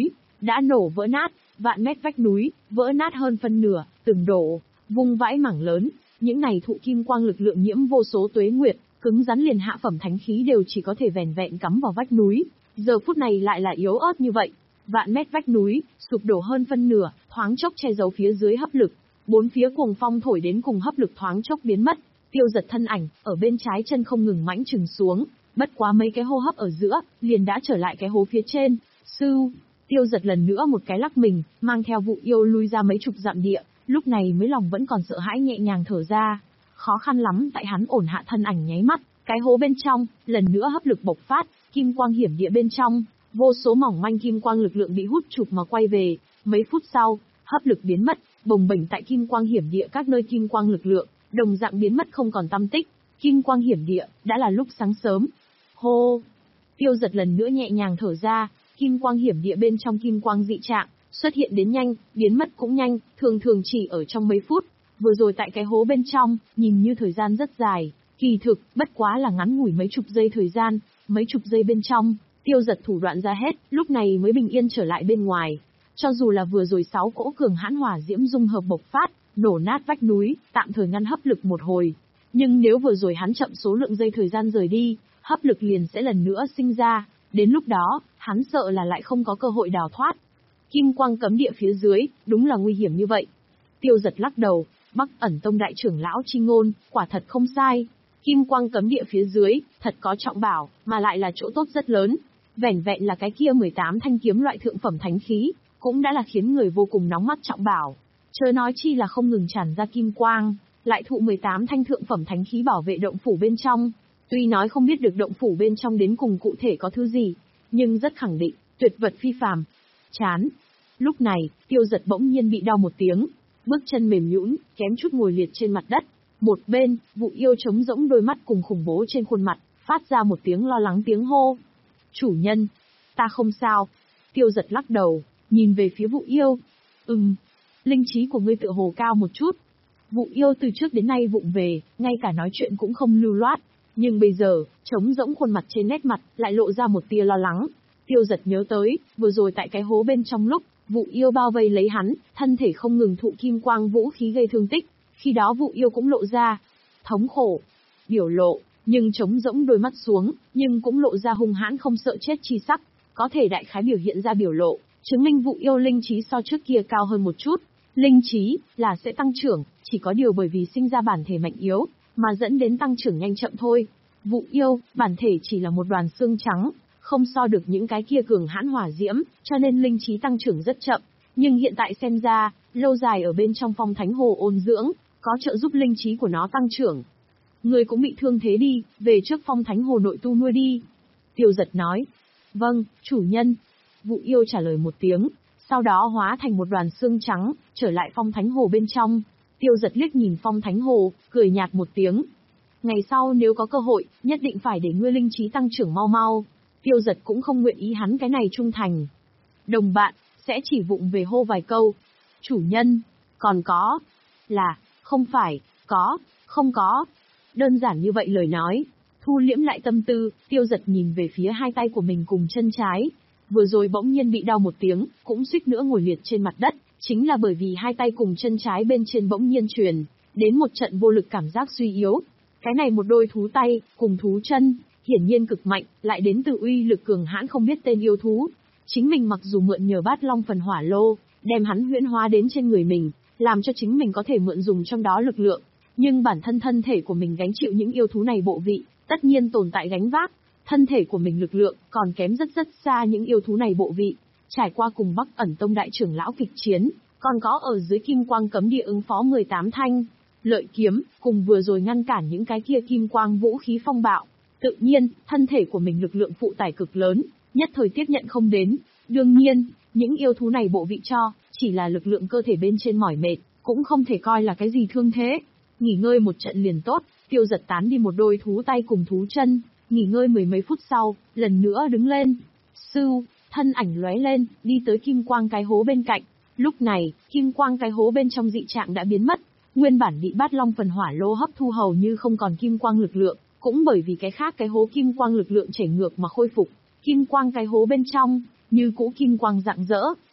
đã nổ vỡ nát, vạn mét vách núi, vỡ nát hơn phân nửa, từng đổ, vung vãi mảng lớn, những này thụ kim quang lực lượng nhiễm vô số tuế nguyệt, cứng rắn liền hạ phẩm thánh khí đều chỉ có thể vẻn vẹn cắm vào vách núi, giờ phút này lại là yếu ớt như vậy. Vạn mét vách núi, sụp đổ hơn phân nửa, thoáng chốc che giấu phía dưới hấp lực, bốn phía cuồng phong thổi đến cùng hấp lực thoáng chốc biến mất, Tiêu Giật thân ảnh, ở bên trái chân không ngừng mãnh trừng xuống, bất quá mấy cái hô hấp ở giữa, liền đã trở lại cái hố phía trên, sưu, Tiêu Giật lần nữa một cái lắc mình, mang theo Vụ Yêu lui ra mấy chục dặm địa, lúc này mới lòng vẫn còn sợ hãi nhẹ nhàng thở ra, khó khăn lắm tại hắn ổn hạ thân ảnh nháy mắt, cái hố bên trong, lần nữa hấp lực bộc phát, kim quang hiểm địa bên trong, vô số mỏng manh kim quang lực lượng bị hút chụp mà quay về, mấy phút sau, hấp lực biến mất, bồng bềnh tại kim quang hiểm địa các nơi kim quang lực lượng, đồng dạng biến mất không còn tăm tích, kim quang hiểm địa, đã là lúc sáng sớm. Hô! Tiêu Giật lần nữa nhẹ nhàng thở ra, kim quang hiểm địa bên trong kim quang dị trạng, xuất hiện đến nhanh, biến mất cũng nhanh, thường thường chỉ ở trong mấy phút, vừa rồi tại cái hố bên trong, nhìn như thời gian rất dài, kỳ thực, bất quá là ngắn ngủi mấy chục giây thời gian, mấy chục giây bên trong, Tiêu Giật thủ đoạn ra hết, lúc này mới bình yên trở lại bên ngoài. Cho dù là vừa rồi sáu cỗ cường hãn hỏa diễm dung hợp bộc phát, nổ nát vách núi, tạm thời ngăn hấp lực một hồi. Nhưng nếu vừa rồi hắn chậm số lượng giây thời gian rời đi, hấp lực liền sẽ lần nữa sinh ra, đến lúc đó, hắn sợ là lại không có cơ hội đào thoát. Kim quang cấm địa phía dưới, đúng là nguy hiểm như vậy. Tiêu Giật lắc đầu, Bắc Ẩn Tông đại trưởng lão chi ngôn, quả thật không sai. Kim quang cấm địa phía dưới, thật có trọng bảo, mà lại là chỗ tốt rất lớn. Vẻn vẹn là cái kia mười tám thanh kiếm loại thượng phẩm thánh khí, cũng đã là khiến người vô cùng nóng mắt trọng bảo. Chớ nói chi là không ngừng tràn ra kim quang, lại thụ mười tám thanh thượng phẩm thánh khí bảo vệ động phủ bên trong. Tuy nói không biết được động phủ bên trong đến cùng cụ thể có thứ gì, nhưng rất khẳng định, tuyệt vật phi phàm. Chán. Lúc này, Tiêu Giật bỗng nhiên bị đau một tiếng, bước chân mềm nhũn, kém chút ngồi liệt trên mặt đất. Một bên, Vụ Yêu trống rỗng đôi mắt cùng khủng bố trên khuôn mặt, phát ra một tiếng lo lắng tiếng hô. Chủ nhân, ta không sao. Tiêu Giật lắc đầu, nhìn về phía Vụ Yêu. Ừm, linh trí của ngươi tựa hồ cao một chút. Vụ Yêu từ trước đến nay vụng về, ngay cả nói chuyện cũng không lưu loát. Nhưng bây giờ, trống rỗng khuôn mặt trên nét mặt, lại lộ ra một tia lo lắng. Tiêu Giật nhớ tới, vừa rồi tại cái hố bên trong lúc, Vụ Yêu bao vây lấy hắn, thân thể không ngừng thụ kim quang vũ khí gây thương tích. Khi đó Vụ Yêu cũng lộ ra thống khổ, biểu lộ, nhưng trống rỗng đôi mắt xuống, nhưng cũng lộ ra hung hãn không sợ chết chi sắc, có thể đại khái biểu hiện ra biểu lộ, chứng minh Vụ Yêu linh trí so trước kia cao hơn một chút. Linh trí là sẽ tăng trưởng, chỉ có điều bởi vì sinh ra bản thể mạnh yếu, mà dẫn đến tăng trưởng nhanh chậm thôi. Vụ Yêu, bản thể chỉ là một đoàn xương trắng, không so được những cái kia cường hãn hỏa diễm, cho nên linh trí tăng trưởng rất chậm. Nhưng hiện tại xem ra, lâu dài ở bên trong phong thánh hồ ôn dưỡng, có trợ giúp linh trí của nó tăng trưởng. Người cũng bị thương thế đi, về trước phong thánh hồ nội tu nuôi đi. Tiêu Giật nói. Vâng, chủ nhân. Vụ Yêu trả lời một tiếng, sau đó hóa thành một đoàn xương trắng, trở lại phong thánh hồ bên trong. Tiêu Giật liếc nhìn phong thánh hồ, cười nhạt một tiếng. Ngày sau nếu có cơ hội, nhất định phải để ngươi linh trí tăng trưởng mau mau. Tiêu Giật cũng không nguyện ý hắn cái này trung thành. Đồng bạn, sẽ chỉ vụng về hô vài câu. Chủ nhân, còn có, là, không phải, có, không có. Đơn giản như vậy lời nói. Thu liễm lại tâm tư, Tiêu Giật nhìn về phía hai tay của mình cùng chân trái. Vừa rồi bỗng nhiên bị đau một tiếng, cũng suýt nữa ngồi liệt trên mặt đất. Chính là bởi vì hai tay cùng chân trái bên trên bỗng nhiên truyền đến một trận vô lực cảm giác suy yếu. Cái này một đôi thú tay, cùng thú chân, hiển nhiên cực mạnh, lại đến từ uy lực cường hãn không biết tên yêu thú. Chính mình mặc dù mượn nhờ bát long phần hỏa lô, đem hắn huyễn hóa đến trên người mình, làm cho chính mình có thể mượn dùng trong đó lực lượng. Nhưng bản thân thân thể của mình gánh chịu những yêu thú này bộ vị, tất nhiên tồn tại gánh vác. Thân thể của mình lực lượng, còn kém rất rất xa những yêu thú này bộ vị. Trải qua cùng Bắc Ẩn Tông đại trưởng lão kịch chiến, còn có ở dưới kim quang cấm địa ứng phó mười tám thanh lợi kiếm, cùng vừa rồi ngăn cản những cái kia kim quang vũ khí phong bạo. Tự nhiên, thân thể của mình lực lượng phụ tải cực lớn, nhất thời tiếp nhận không đến. Đương nhiên, những yêu thú này bộ vị cho, chỉ là lực lượng cơ thể bên trên mỏi mệt, cũng không thể coi là cái gì thương thế. Nghỉ ngơi một trận liền tốt, Tiêu Giật tán đi một đôi thú tay cùng thú chân, nghỉ ngơi mười mấy phút sau, lần nữa đứng lên. Sưu, thân ảnh lóe lên, đi tới kim quang cái hố bên cạnh. Lúc này, kim quang cái hố bên trong dị trạng đã biến mất, nguyên bản bị bát long phần hỏa lô hấp thu hầu như không còn kim quang lực lượng, cũng bởi vì cái khác cái hố kim quang lực lượng chảy ngược mà khôi phục. Kim quang cái hố bên trong, như cũ kim quang rạng rỡ,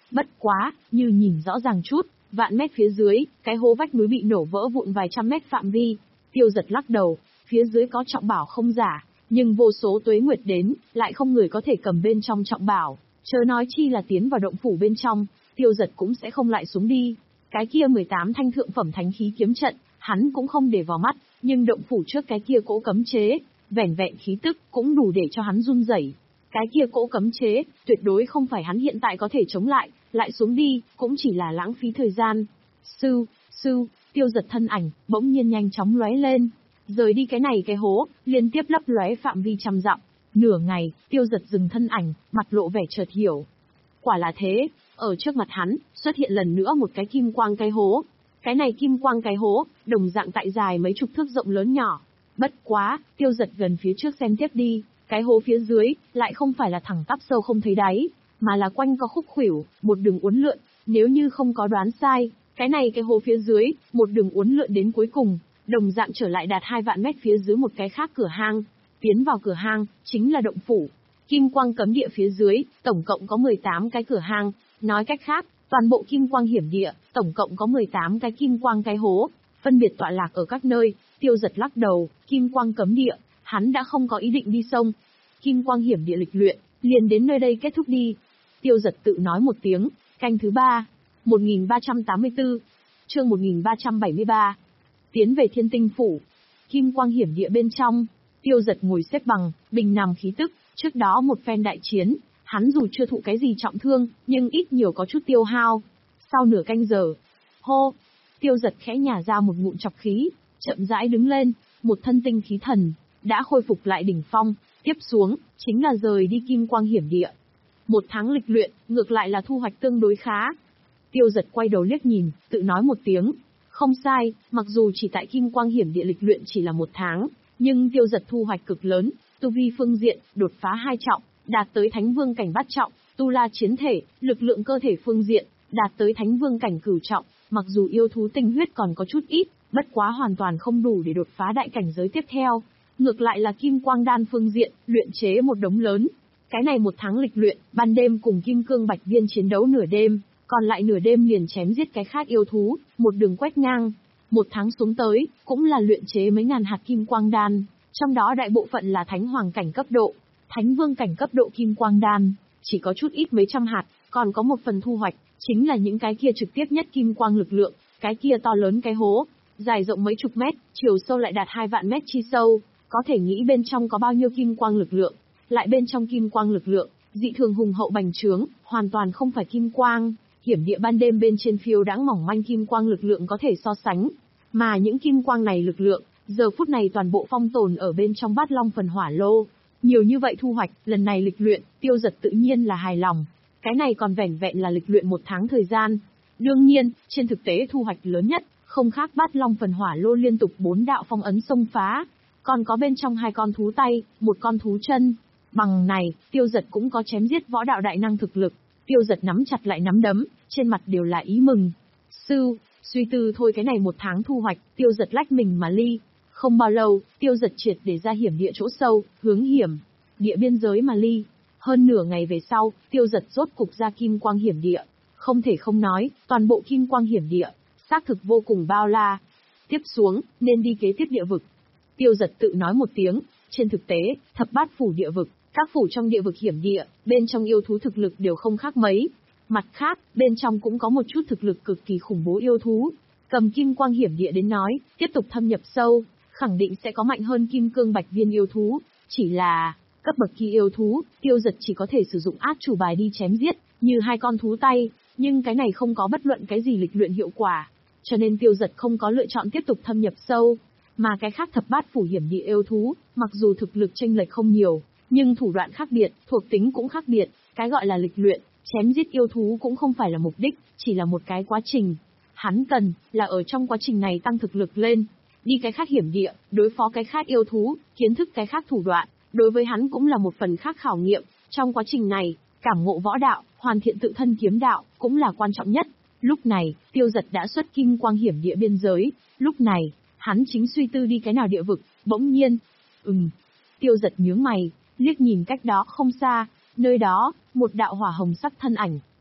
Bất quá, như nhìn rõ ràng chút, vạn mét phía dưới, cái hố vách núi bị nổ vỡ vụn vài trăm mét phạm vi. Tiêu Giật lắc đầu, phía dưới có trọng bảo không giả, nhưng vô số tuế nguyệt đến, lại không người có thể cầm bên trong trọng bảo, chớ nói chi là tiến vào động phủ bên trong, Tiêu Giật cũng sẽ không lại xuống đi. Cái kia mười tám thanh thượng phẩm thánh khí kiếm trận, hắn cũng không để vào mắt, nhưng động phủ trước cái kia cỗ cấm chế, vẻn vẹn khí tức cũng đủ để cho hắn run rẩy. Cái kia cỗ cấm chế, tuyệt đối không phải hắn hiện tại có thể chống lại, lại xuống đi, cũng chỉ là lãng phí thời gian. Sư, sư, Tiêu Giật thân ảnh, bỗng nhiên nhanh chóng lóe lên. Rời đi cái này cái hố, liên tiếp lấp lóe phạm vi trăm dặm. Nửa ngày, Tiêu Giật dừng thân ảnh, mặt lộ vẻ chợt hiểu. Quả là thế, ở trước mặt hắn, xuất hiện lần nữa một cái kim quang cái hố. Cái này kim quang cái hố, đồng dạng tại dài mấy chục thước rộng lớn nhỏ. Bất quá, Tiêu Giật gần phía trước xem tiếp đi, cái hố phía dưới, lại không phải là thẳng tắp sâu không thấy đáy, mà là quanh co khúc khuỷu, một đường uốn lượn, nếu như không có đoán sai, cái này cái hố phía dưới, một đường uốn lượn đến cuối cùng, đồng dạng trở lại đạt hai vạn mét phía dưới một cái khác cửa hang. Tiến vào cửa hang, chính là động phủ. Kim quang cấm địa phía dưới, tổng cộng có mười tám cái cửa hang, nói cách khác, toàn bộ kim quang hiểm địa, tổng cộng có mười tám cái kim quang cái hố, phân biệt tọa lạc ở các nơi. Tiêu Giật lắc đầu, kim quang cấm địa, hắn đã không có ý định đi sông. Kim quang hiểm địa lịch luyện, liền đến nơi đây kết thúc đi. Tiêu Giật tự nói một tiếng, canh thứ ba, một nghìn ba trăm tám mươi tư, chương một nghìn ba trăm bảy mươi ba. Tiến về Thiên Tinh Phủ. Kim quang hiểm địa bên trong, Tiêu Giật ngồi xếp bằng, bình nằm khí tức, trước đó một phen đại chiến, hắn dù chưa thụ cái gì trọng thương, nhưng ít nhiều có chút tiêu hao. Sau nửa canh giờ, hô, Tiêu Giật khẽ nhả ra một ngụm chọc khí, chậm rãi đứng lên, một thân tinh khí thần, đã khôi phục lại đỉnh phong, tiếp xuống, chính là rời đi kim quang hiểm địa. Một tháng lịch luyện, ngược lại là thu hoạch tương đối khá. Tiêu Giật quay đầu liếc nhìn, tự nói một tiếng, không sai, mặc dù chỉ tại kim quang hiểm địa lịch luyện chỉ là một tháng, nhưng Tiêu Giật thu hoạch cực lớn, tu vi phương diện, đột phá hai trọng, đạt tới thánh vương cảnh bát trọng, tu la chiến thể, lực lượng cơ thể phương diện, đạt tới thánh vương cảnh cửu trọng, mặc dù yêu thú tinh huyết còn có chút ít, bất quá hoàn toàn không đủ để đột phá đại cảnh giới tiếp theo. Ngược lại là kim quang đan phương diện, luyện chế một đống lớn. Cái này một tháng lịch luyện, ban đêm cùng kim cương bạch viên chiến đấu nửa đêm, còn lại nửa đêm liền chém giết cái khác yêu thú, một đường quét ngang. Một tháng xuống tới, cũng là luyện chế mấy ngàn hạt kim quang đan, trong đó đại bộ phận là thánh hoàng cảnh cấp độ, thánh vương cảnh cấp độ kim quang đan, chỉ có chút ít mấy trăm hạt, còn có một phần thu hoạch, chính là những cái kia trực tiếp nhất kim quang lực lượng, cái kia to lớn cái hố, dài rộng mấy chục mét, chiều sâu lại đạt hai vạn mét chi sâu, có thể nghĩ bên trong có bao nhiêu kim quang lực lượng, lại bên trong kim quang lực lượng, dị thường hùng hậu bành trướng, hoàn toàn không phải kim quang, hiểm địa ban đêm bên trên phiêu đãng mỏng manh kim quang lực lượng có thể so sánh, mà những kim quang này lực lượng, giờ phút này toàn bộ phong tồn ở bên trong bát long phần hỏa lô. Nhiều như vậy thu hoạch, lần này lịch luyện, Tiêu Giật tự nhiên là hài lòng. Cái này còn vẻn vẹn là lịch luyện một tháng thời gian. Đương nhiên, trên thực tế thu hoạch lớn nhất, không khác bát long phần hỏa lô liên tục bốn đạo phong ấn xông phá. Còn có bên trong hai con thú tay, một con thú chân. Bằng này, Tiêu Giật cũng có chém giết võ đạo đại năng thực lực. Tiêu Giật nắm chặt lại nắm đấm, trên mặt đều là ý mừng. Sư, suy tư thôi cái này một tháng thu hoạch, Tiêu Giật lách mình mà ly. Không bao lâu, Tiêu Giật triệt để ra hiểm địa chỗ sâu, hướng hiểm địa biên giới mà ly. Hơn nửa ngày về sau, Tiêu Giật rốt cục ra kim quang hiểm địa. Không thể không nói, toàn bộ kim quang hiểm địa, xác thực vô cùng bao la. Tiếp xuống, nên đi kế tiếp địa vực. Tiêu Giật tự nói một tiếng, trên thực tế, thập bát phủ địa vực, các phủ trong địa vực hiểm địa, bên trong yêu thú thực lực đều không khác mấy. Mặt khác, bên trong cũng có một chút thực lực cực kỳ khủng bố yêu thú. Cầm kim quang hiểm địa đến nói, tiếp tục thâm nhập sâu, khẳng định sẽ có mạnh hơn kim cương bạch viên yêu thú. Chỉ là, cấp bậc kỳ yêu thú, Tiêu Giật chỉ có thể sử dụng át chủ bài đi chém giết, như hai con thú tay, nhưng cái này không có bất luận cái gì lịch luyện hiệu quả. Cho nên Tiêu Giật không có lựa chọn tiếp tục thâm nhập sâu. Mà cái khác thập bát phủ hiểm địa yêu thú, mặc dù thực lực chênh lệch không nhiều, nhưng thủ đoạn khác biệt, thuộc tính cũng khác biệt. Cái gọi là lịch luyện, chém giết yêu thú cũng không phải là mục đích, chỉ là một cái quá trình. Hắn cần, là ở trong quá trình này tăng thực lực lên. Đi cái khác hiểm địa, đối phó cái khác yêu thú, kiến thức cái khác thủ đoạn, đối với hắn cũng là một phần khác khảo nghiệm. Trong quá trình này, cảm ngộ võ đạo, hoàn thiện tự thân kiếm đạo, cũng là quan trọng nhất. Lúc này, Tiêu Giật đã xuất kim quang hiểm địa biên giới, lúc này, hắn chính suy tư đi cái nào địa vực, bỗng nhiên. Ừm. Tiêu Giật nhướng mày, liếc nhìn cách đó không xa, nơi đó, một đạo hỏa hồng sắc thân ảnh,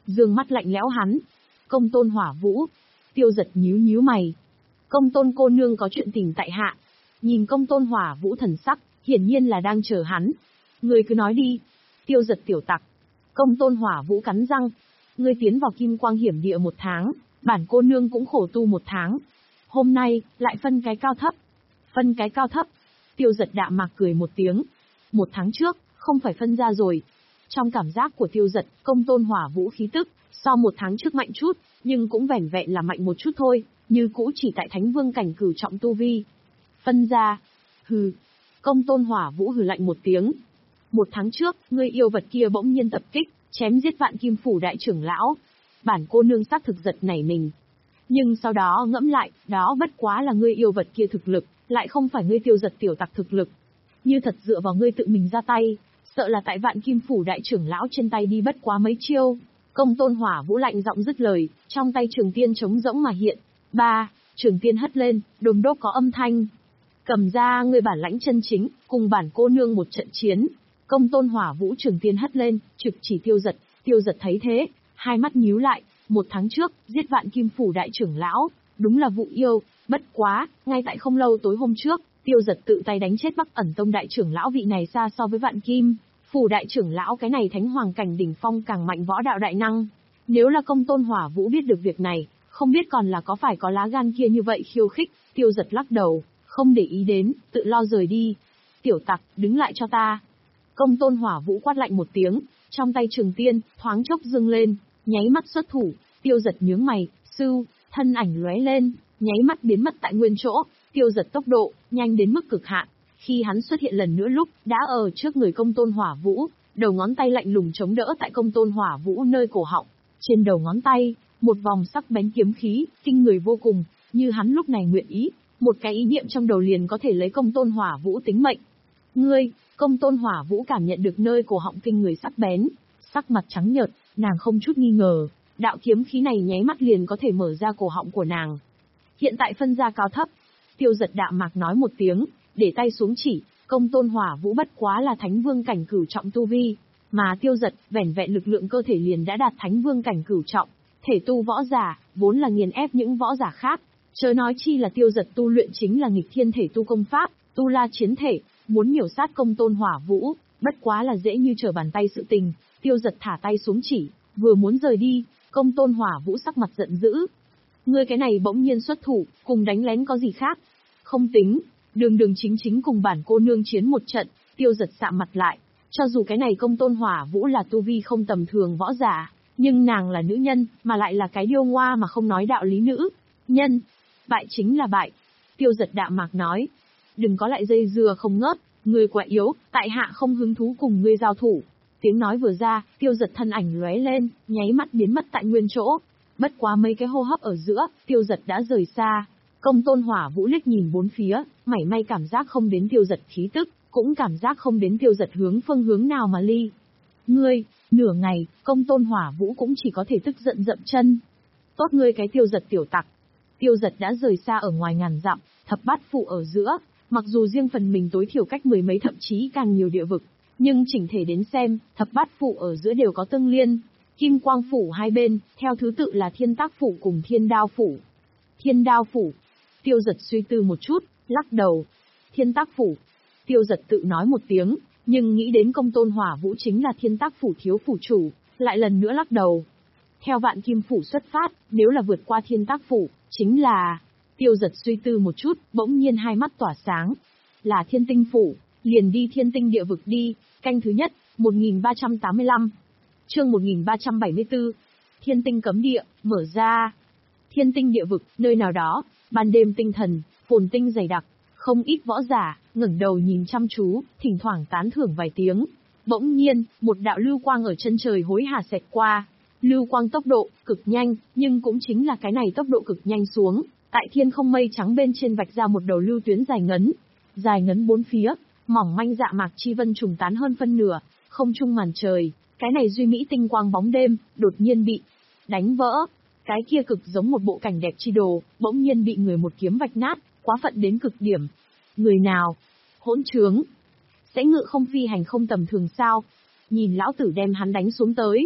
dương mắt lạnh lẽo hắn. Công tôn Hỏa Vũ. Tiêu Giật nhíu nhíu mày. Công tôn cô nương có chuyện tình tại hạ. Nhìn công tôn Hỏa Vũ thần sắc, hiển nhiên là đang chờ hắn. Ngươi cứ nói đi. Tiêu Giật tiểu tặc. Công tôn Hỏa Vũ cắn răng. Ngươi tiến vào kim quang hiểm địa một tháng, bản cô nương cũng khổ tu một tháng. Hôm nay, lại phân cái cao thấp. Phân cái cao thấp. Tiêu Giật đạm mạc cười một tiếng. Một tháng trước, không phải phân ra rồi. Trong cảm giác của Tiêu Giật, công tôn Hỏa Vũ khí tức, so một tháng trước mạnh chút, nhưng cũng vẻn vẹn là mạnh một chút thôi, như cũ chỉ tại Thánh Vương cảnh cửu trọng tu vi. Phân ra. Hừ. Công tôn Hỏa Vũ hừ lạnh một tiếng. Một tháng trước, ngươi yêu vật kia bỗng nhiên tập kích, chém giết Vạn Kim Phủ đại trưởng lão. Bản cô nương xác thực giật nảy mình. Nhưng sau đó ngẫm lại, đó bất quá là ngươi yêu vật kia thực lực, lại không phải ngươi Tiêu Giật tiểu tặc thực lực. Như thật dựa vào ngươi tự mình ra tay, sợ là tại Vạn Kim Phủ đại trưởng lão trên tay đi bất quá mấy chiêu. Công tôn Hỏa Vũ lạnh giọng dứt lời, trong tay trường tiên trống rỗng mà hiện. Ba, trường tiên hất lên, đùng đốc có âm thanh. Cầm ra ngươi bản lãnh chân chính, cùng bản cô nương một trận chiến. Công tôn Hỏa Vũ trường tiên hất lên, trực chỉ Tiêu Giật. Tiêu Giật thấy thế, hai mắt nhíu lại. Một tháng trước, giết Vạn Kim Phủ đại trưởng lão, đúng là vụ yêu. Bất quá, ngay tại không lâu tối hôm trước, Tiêu Giật tự tay đánh chết Bắc Ẩn Tông đại trưởng lão, vị này xa so với Vạn Kim Phủ đại trưởng lão cái này thánh hoàng cảnh đỉnh phong càng mạnh võ đạo đại năng. Nếu là công tôn Hỏa Vũ biết được việc này, không biết còn là có phải có lá gan kia như vậy khiêu khích. Tiêu Giật lắc đầu, không để ý đến, tự lo rời đi. Tiểu tặc, đứng lại cho ta. Công tôn Hỏa Vũ quát lạnh một tiếng, trong tay trường tiên, thoáng chốc dâng lên, nháy mắt xuất thủ. Tiêu Giật nhướng mày, sưu, thân ảnh lóe lên, nháy mắt biến mất tại nguyên chỗ. Tiêu Giật tốc độ, nhanh đến mức cực hạn. Khi hắn xuất hiện lần nữa lúc, đã ở trước người công tôn Hỏa Vũ, đầu ngón tay lạnh lùng chống đỡ tại công tôn Hỏa Vũ nơi cổ họng. Trên đầu ngón tay, một vòng sắc bén kiếm khí, kinh người vô cùng, như hắn lúc này nguyện ý, một cái ý niệm trong đầu liền có thể lấy công tôn Hỏa Vũ tính mệnh. Ngươi, công tôn Hỏa Vũ cảm nhận được nơi cổ họng kinh người sắc bén, sắc mặt trắng nhợt, nàng không chút nghi ngờ, đạo kiếm khí này nháy mắt liền có thể mở ra cổ họng của nàng. Hiện tại phân ra cao thấp. Tiêu Giật đạm mạc nói một tiếng, để tay xuống chỉ, công tôn Hỏa Vũ bất quá là Thánh Vương cảnh cửu trọng tu vi, mà Tiêu Giật vẻn vẹn lực lượng cơ thể liền đã đạt Thánh Vương cảnh cửu trọng, thể tu võ giả, vốn là nghiền ép những võ giả khác, chớ nói chi là Tiêu Giật tu luyện chính là nghịch thiên thể tu công pháp, tu la chiến thể, muốn miểu sát công tôn Hỏa Vũ, bất quá là dễ như trở bàn tay sự tình. Tiêu Giật thả tay xuống chỉ, vừa muốn rời đi, công tôn Hỏa Vũ sắc mặt giận dữ. Ngươi cái này bỗng nhiên xuất thủ, cùng đánh lén có gì khác? Không tính, đường đường chính chính cùng bản cô nương chiến một trận. Tiêu Giật sạm mặt lại, cho dù cái này công tôn Hỏa Vũ là tu vi không tầm thường võ giả, nhưng nàng là nữ nhân, mà lại là cái điêu ngoa mà không nói đạo lý nữ nhân. Bại chính là bại. Tiêu Giật đạm mạc nói, đừng có lại dây dưa không ngớt, ngươi quá yếu, tại hạ không hứng thú cùng ngươi giao thủ. Tiếng nói vừa ra, Tiêu Giật thân ảnh lóe lên, nháy mắt biến mất tại nguyên chỗ. Bất quá mấy cái hô hấp ở giữa, Tiêu Giật đã rời xa. Công tôn Hỏa Vũ liếc nhìn bốn phía, mảy may cảm giác không đến Tiêu Giật khí tức, cũng cảm giác không đến Tiêu Giật hướng phương hướng nào mà ly. Ngươi, nửa ngày, công tôn Hỏa Vũ cũng chỉ có thể tức giận dậm chân. Tốt ngươi cái Tiêu Giật tiểu tặc. Tiêu Giật đã rời xa ở ngoài ngàn dặm, thập bát phủ ở giữa, mặc dù riêng phần mình tối thiểu cách mười mấy thậm chí càng nhiều địa vực, nhưng chỉnh thể đến xem, thập bát phủ ở giữa đều có tương liên. Kim quang phủ hai bên, theo thứ tự là Thiên Tác phủ cùng Thiên Đao phủ. Thiên Đao phủ. Tiêu Giật suy tư một chút, lắc đầu. Thiên Tác phủ. Tiêu Giật tự nói một tiếng, nhưng nghĩ đến công tôn Hỏa Vũ chính là Thiên Tác phủ thiếu phủ chủ, lại lần nữa lắc đầu. Theo Vạn Kim phủ xuất phát, nếu là vượt qua Thiên Tác phủ, chính là... Tiêu Giật suy tư một chút, bỗng nhiên hai mắt tỏa sáng. Là Thiên Tinh phủ, liền đi Thiên Tinh địa vực đi. Canh thứ nhất, một nghìn ba trăm tám mươi lăm. Chương một nghìn ba trăm bảy mươi tư. Thiên Tinh cấm địa, mở ra. Thiên Tinh địa vực, nơi nào đó, ban đêm tinh thần, phồn tinh dày đặc, không ít võ giả, ngẩng đầu nhìn chăm chú, thỉnh thoảng tán thưởng vài tiếng. Bỗng nhiên, một đạo lưu quang ở chân trời hối hả xẹt qua. Lưu quang tốc độ, cực nhanh, nhưng cũng chính là cái này tốc độ cực nhanh xuống. Tại thiên không mây trắng bên trên vạch ra một đầu lưu tuyến dài ngấn. Dài ngấn bốn phía, mỏng manh dạ mạc chi vân trùng tán hơn phân nửa, không trung màn trời. Cái này duy mỹ tinh quang bóng đêm, đột nhiên bị đánh vỡ. Cái kia cực giống một bộ cảnh đẹp chi đồ, bỗng nhiên bị người một kiếm vạch nát, quá phận đến cực điểm. Người nào? Hỗn trướng. Sẽ ngự không phi hành không tầm thường sao? Nhìn lão tử đem hắn đánh xuống tới.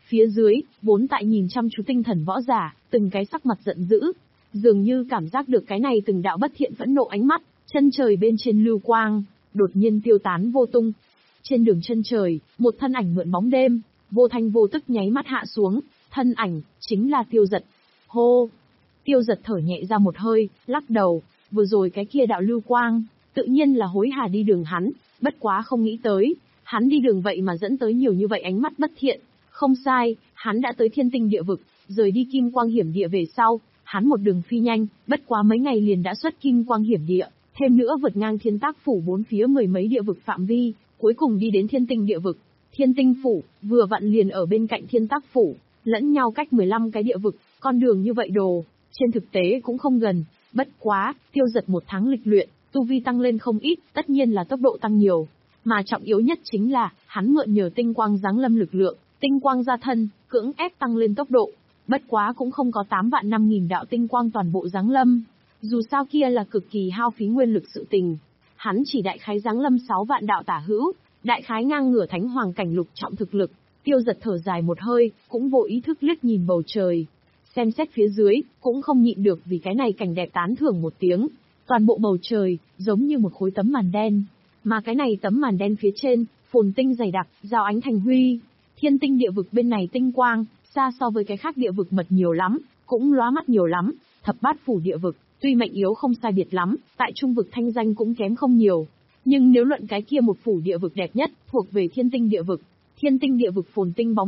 Phía dưới, vốn tại nhìn chăm chú tinh thần võ giả, từng cái sắc mặt giận dữ, dường như cảm giác được cái này từng đạo bất thiện phẫn nộ ánh mắt, chân trời bên trên lưu quang, đột nhiên tiêu tán vô tung. Trên đường chân trời, một thân ảnh mượn bóng đêm, vô thanh vô tức nháy mắt hạ xuống, thân ảnh, chính là Tiêu Dật. Hô! Tiêu Dật thở nhẹ ra một hơi, lắc đầu, vừa rồi cái kia đạo lưu quang, tự nhiên là hối hà đi đường hắn, bất quá không nghĩ tới, hắn đi đường vậy mà dẫn tới nhiều như vậy ánh mắt bất thiện. Không sai, hắn đã tới thiên tinh địa vực, rời đi kim quang hiểm địa về sau, hắn một đường phi nhanh, bất quá mấy ngày liền đã xuất kim quang hiểm địa, thêm nữa vượt ngang thiên tác phủ bốn phía mười mấy địa vực phạm vi, cuối cùng đi đến thiên tinh địa vực. Thiên tinh phủ, vừa vặn liền ở bên cạnh thiên tác phủ, lẫn nhau cách mười lăm cái địa vực, con đường như vậy đồ, trên thực tế cũng không gần, bất quá, Tiêu Dật một tháng lịch luyện, tu vi tăng lên không ít, tất nhiên là tốc độ tăng nhiều, mà trọng yếu nhất chính là, hắn mượn nhờ tinh quang giáng lâm lực lượng, tinh quang gia thân, cưỡng ép tăng lên tốc độ, bất quá cũng không có tám vạn năm nghìn đạo tinh quang toàn bộ giáng lâm, dù sao kia là cực kỳ hao phí nguyên lực sự tình, hắn chỉ đại khái giáng lâm sáu vạn đạo tả hữu, đại khái ngang ngửa thánh hoàng cảnh lục trọng thực lực. Tiêu Dật thở dài một hơi, cũng vô ý thức liếc nhìn bầu trời, xem xét phía dưới, cũng không nhịn được vì cái này cảnh đẹp tán thưởng một tiếng. Toàn bộ bầu trời, giống như một khối tấm màn đen, mà cái này tấm màn đen phía trên, phồn tinh dày đặc, giao ánh thành huy. Thiên tinh địa vực bên này tinh quang, xa so với cái khác địa vực mật nhiều lắm, cũng lóa mắt nhiều lắm. Thập bát phủ địa vực, tuy mạnh yếu không sai biệt lắm, tại trung vực thanh danh cũng kém không nhiều. Nhưng nếu luận cái kia một phủ địa vực đẹp nhất, thuộc về thiên tinh địa vực. Thiên tinh địa vực phồn tinh bóng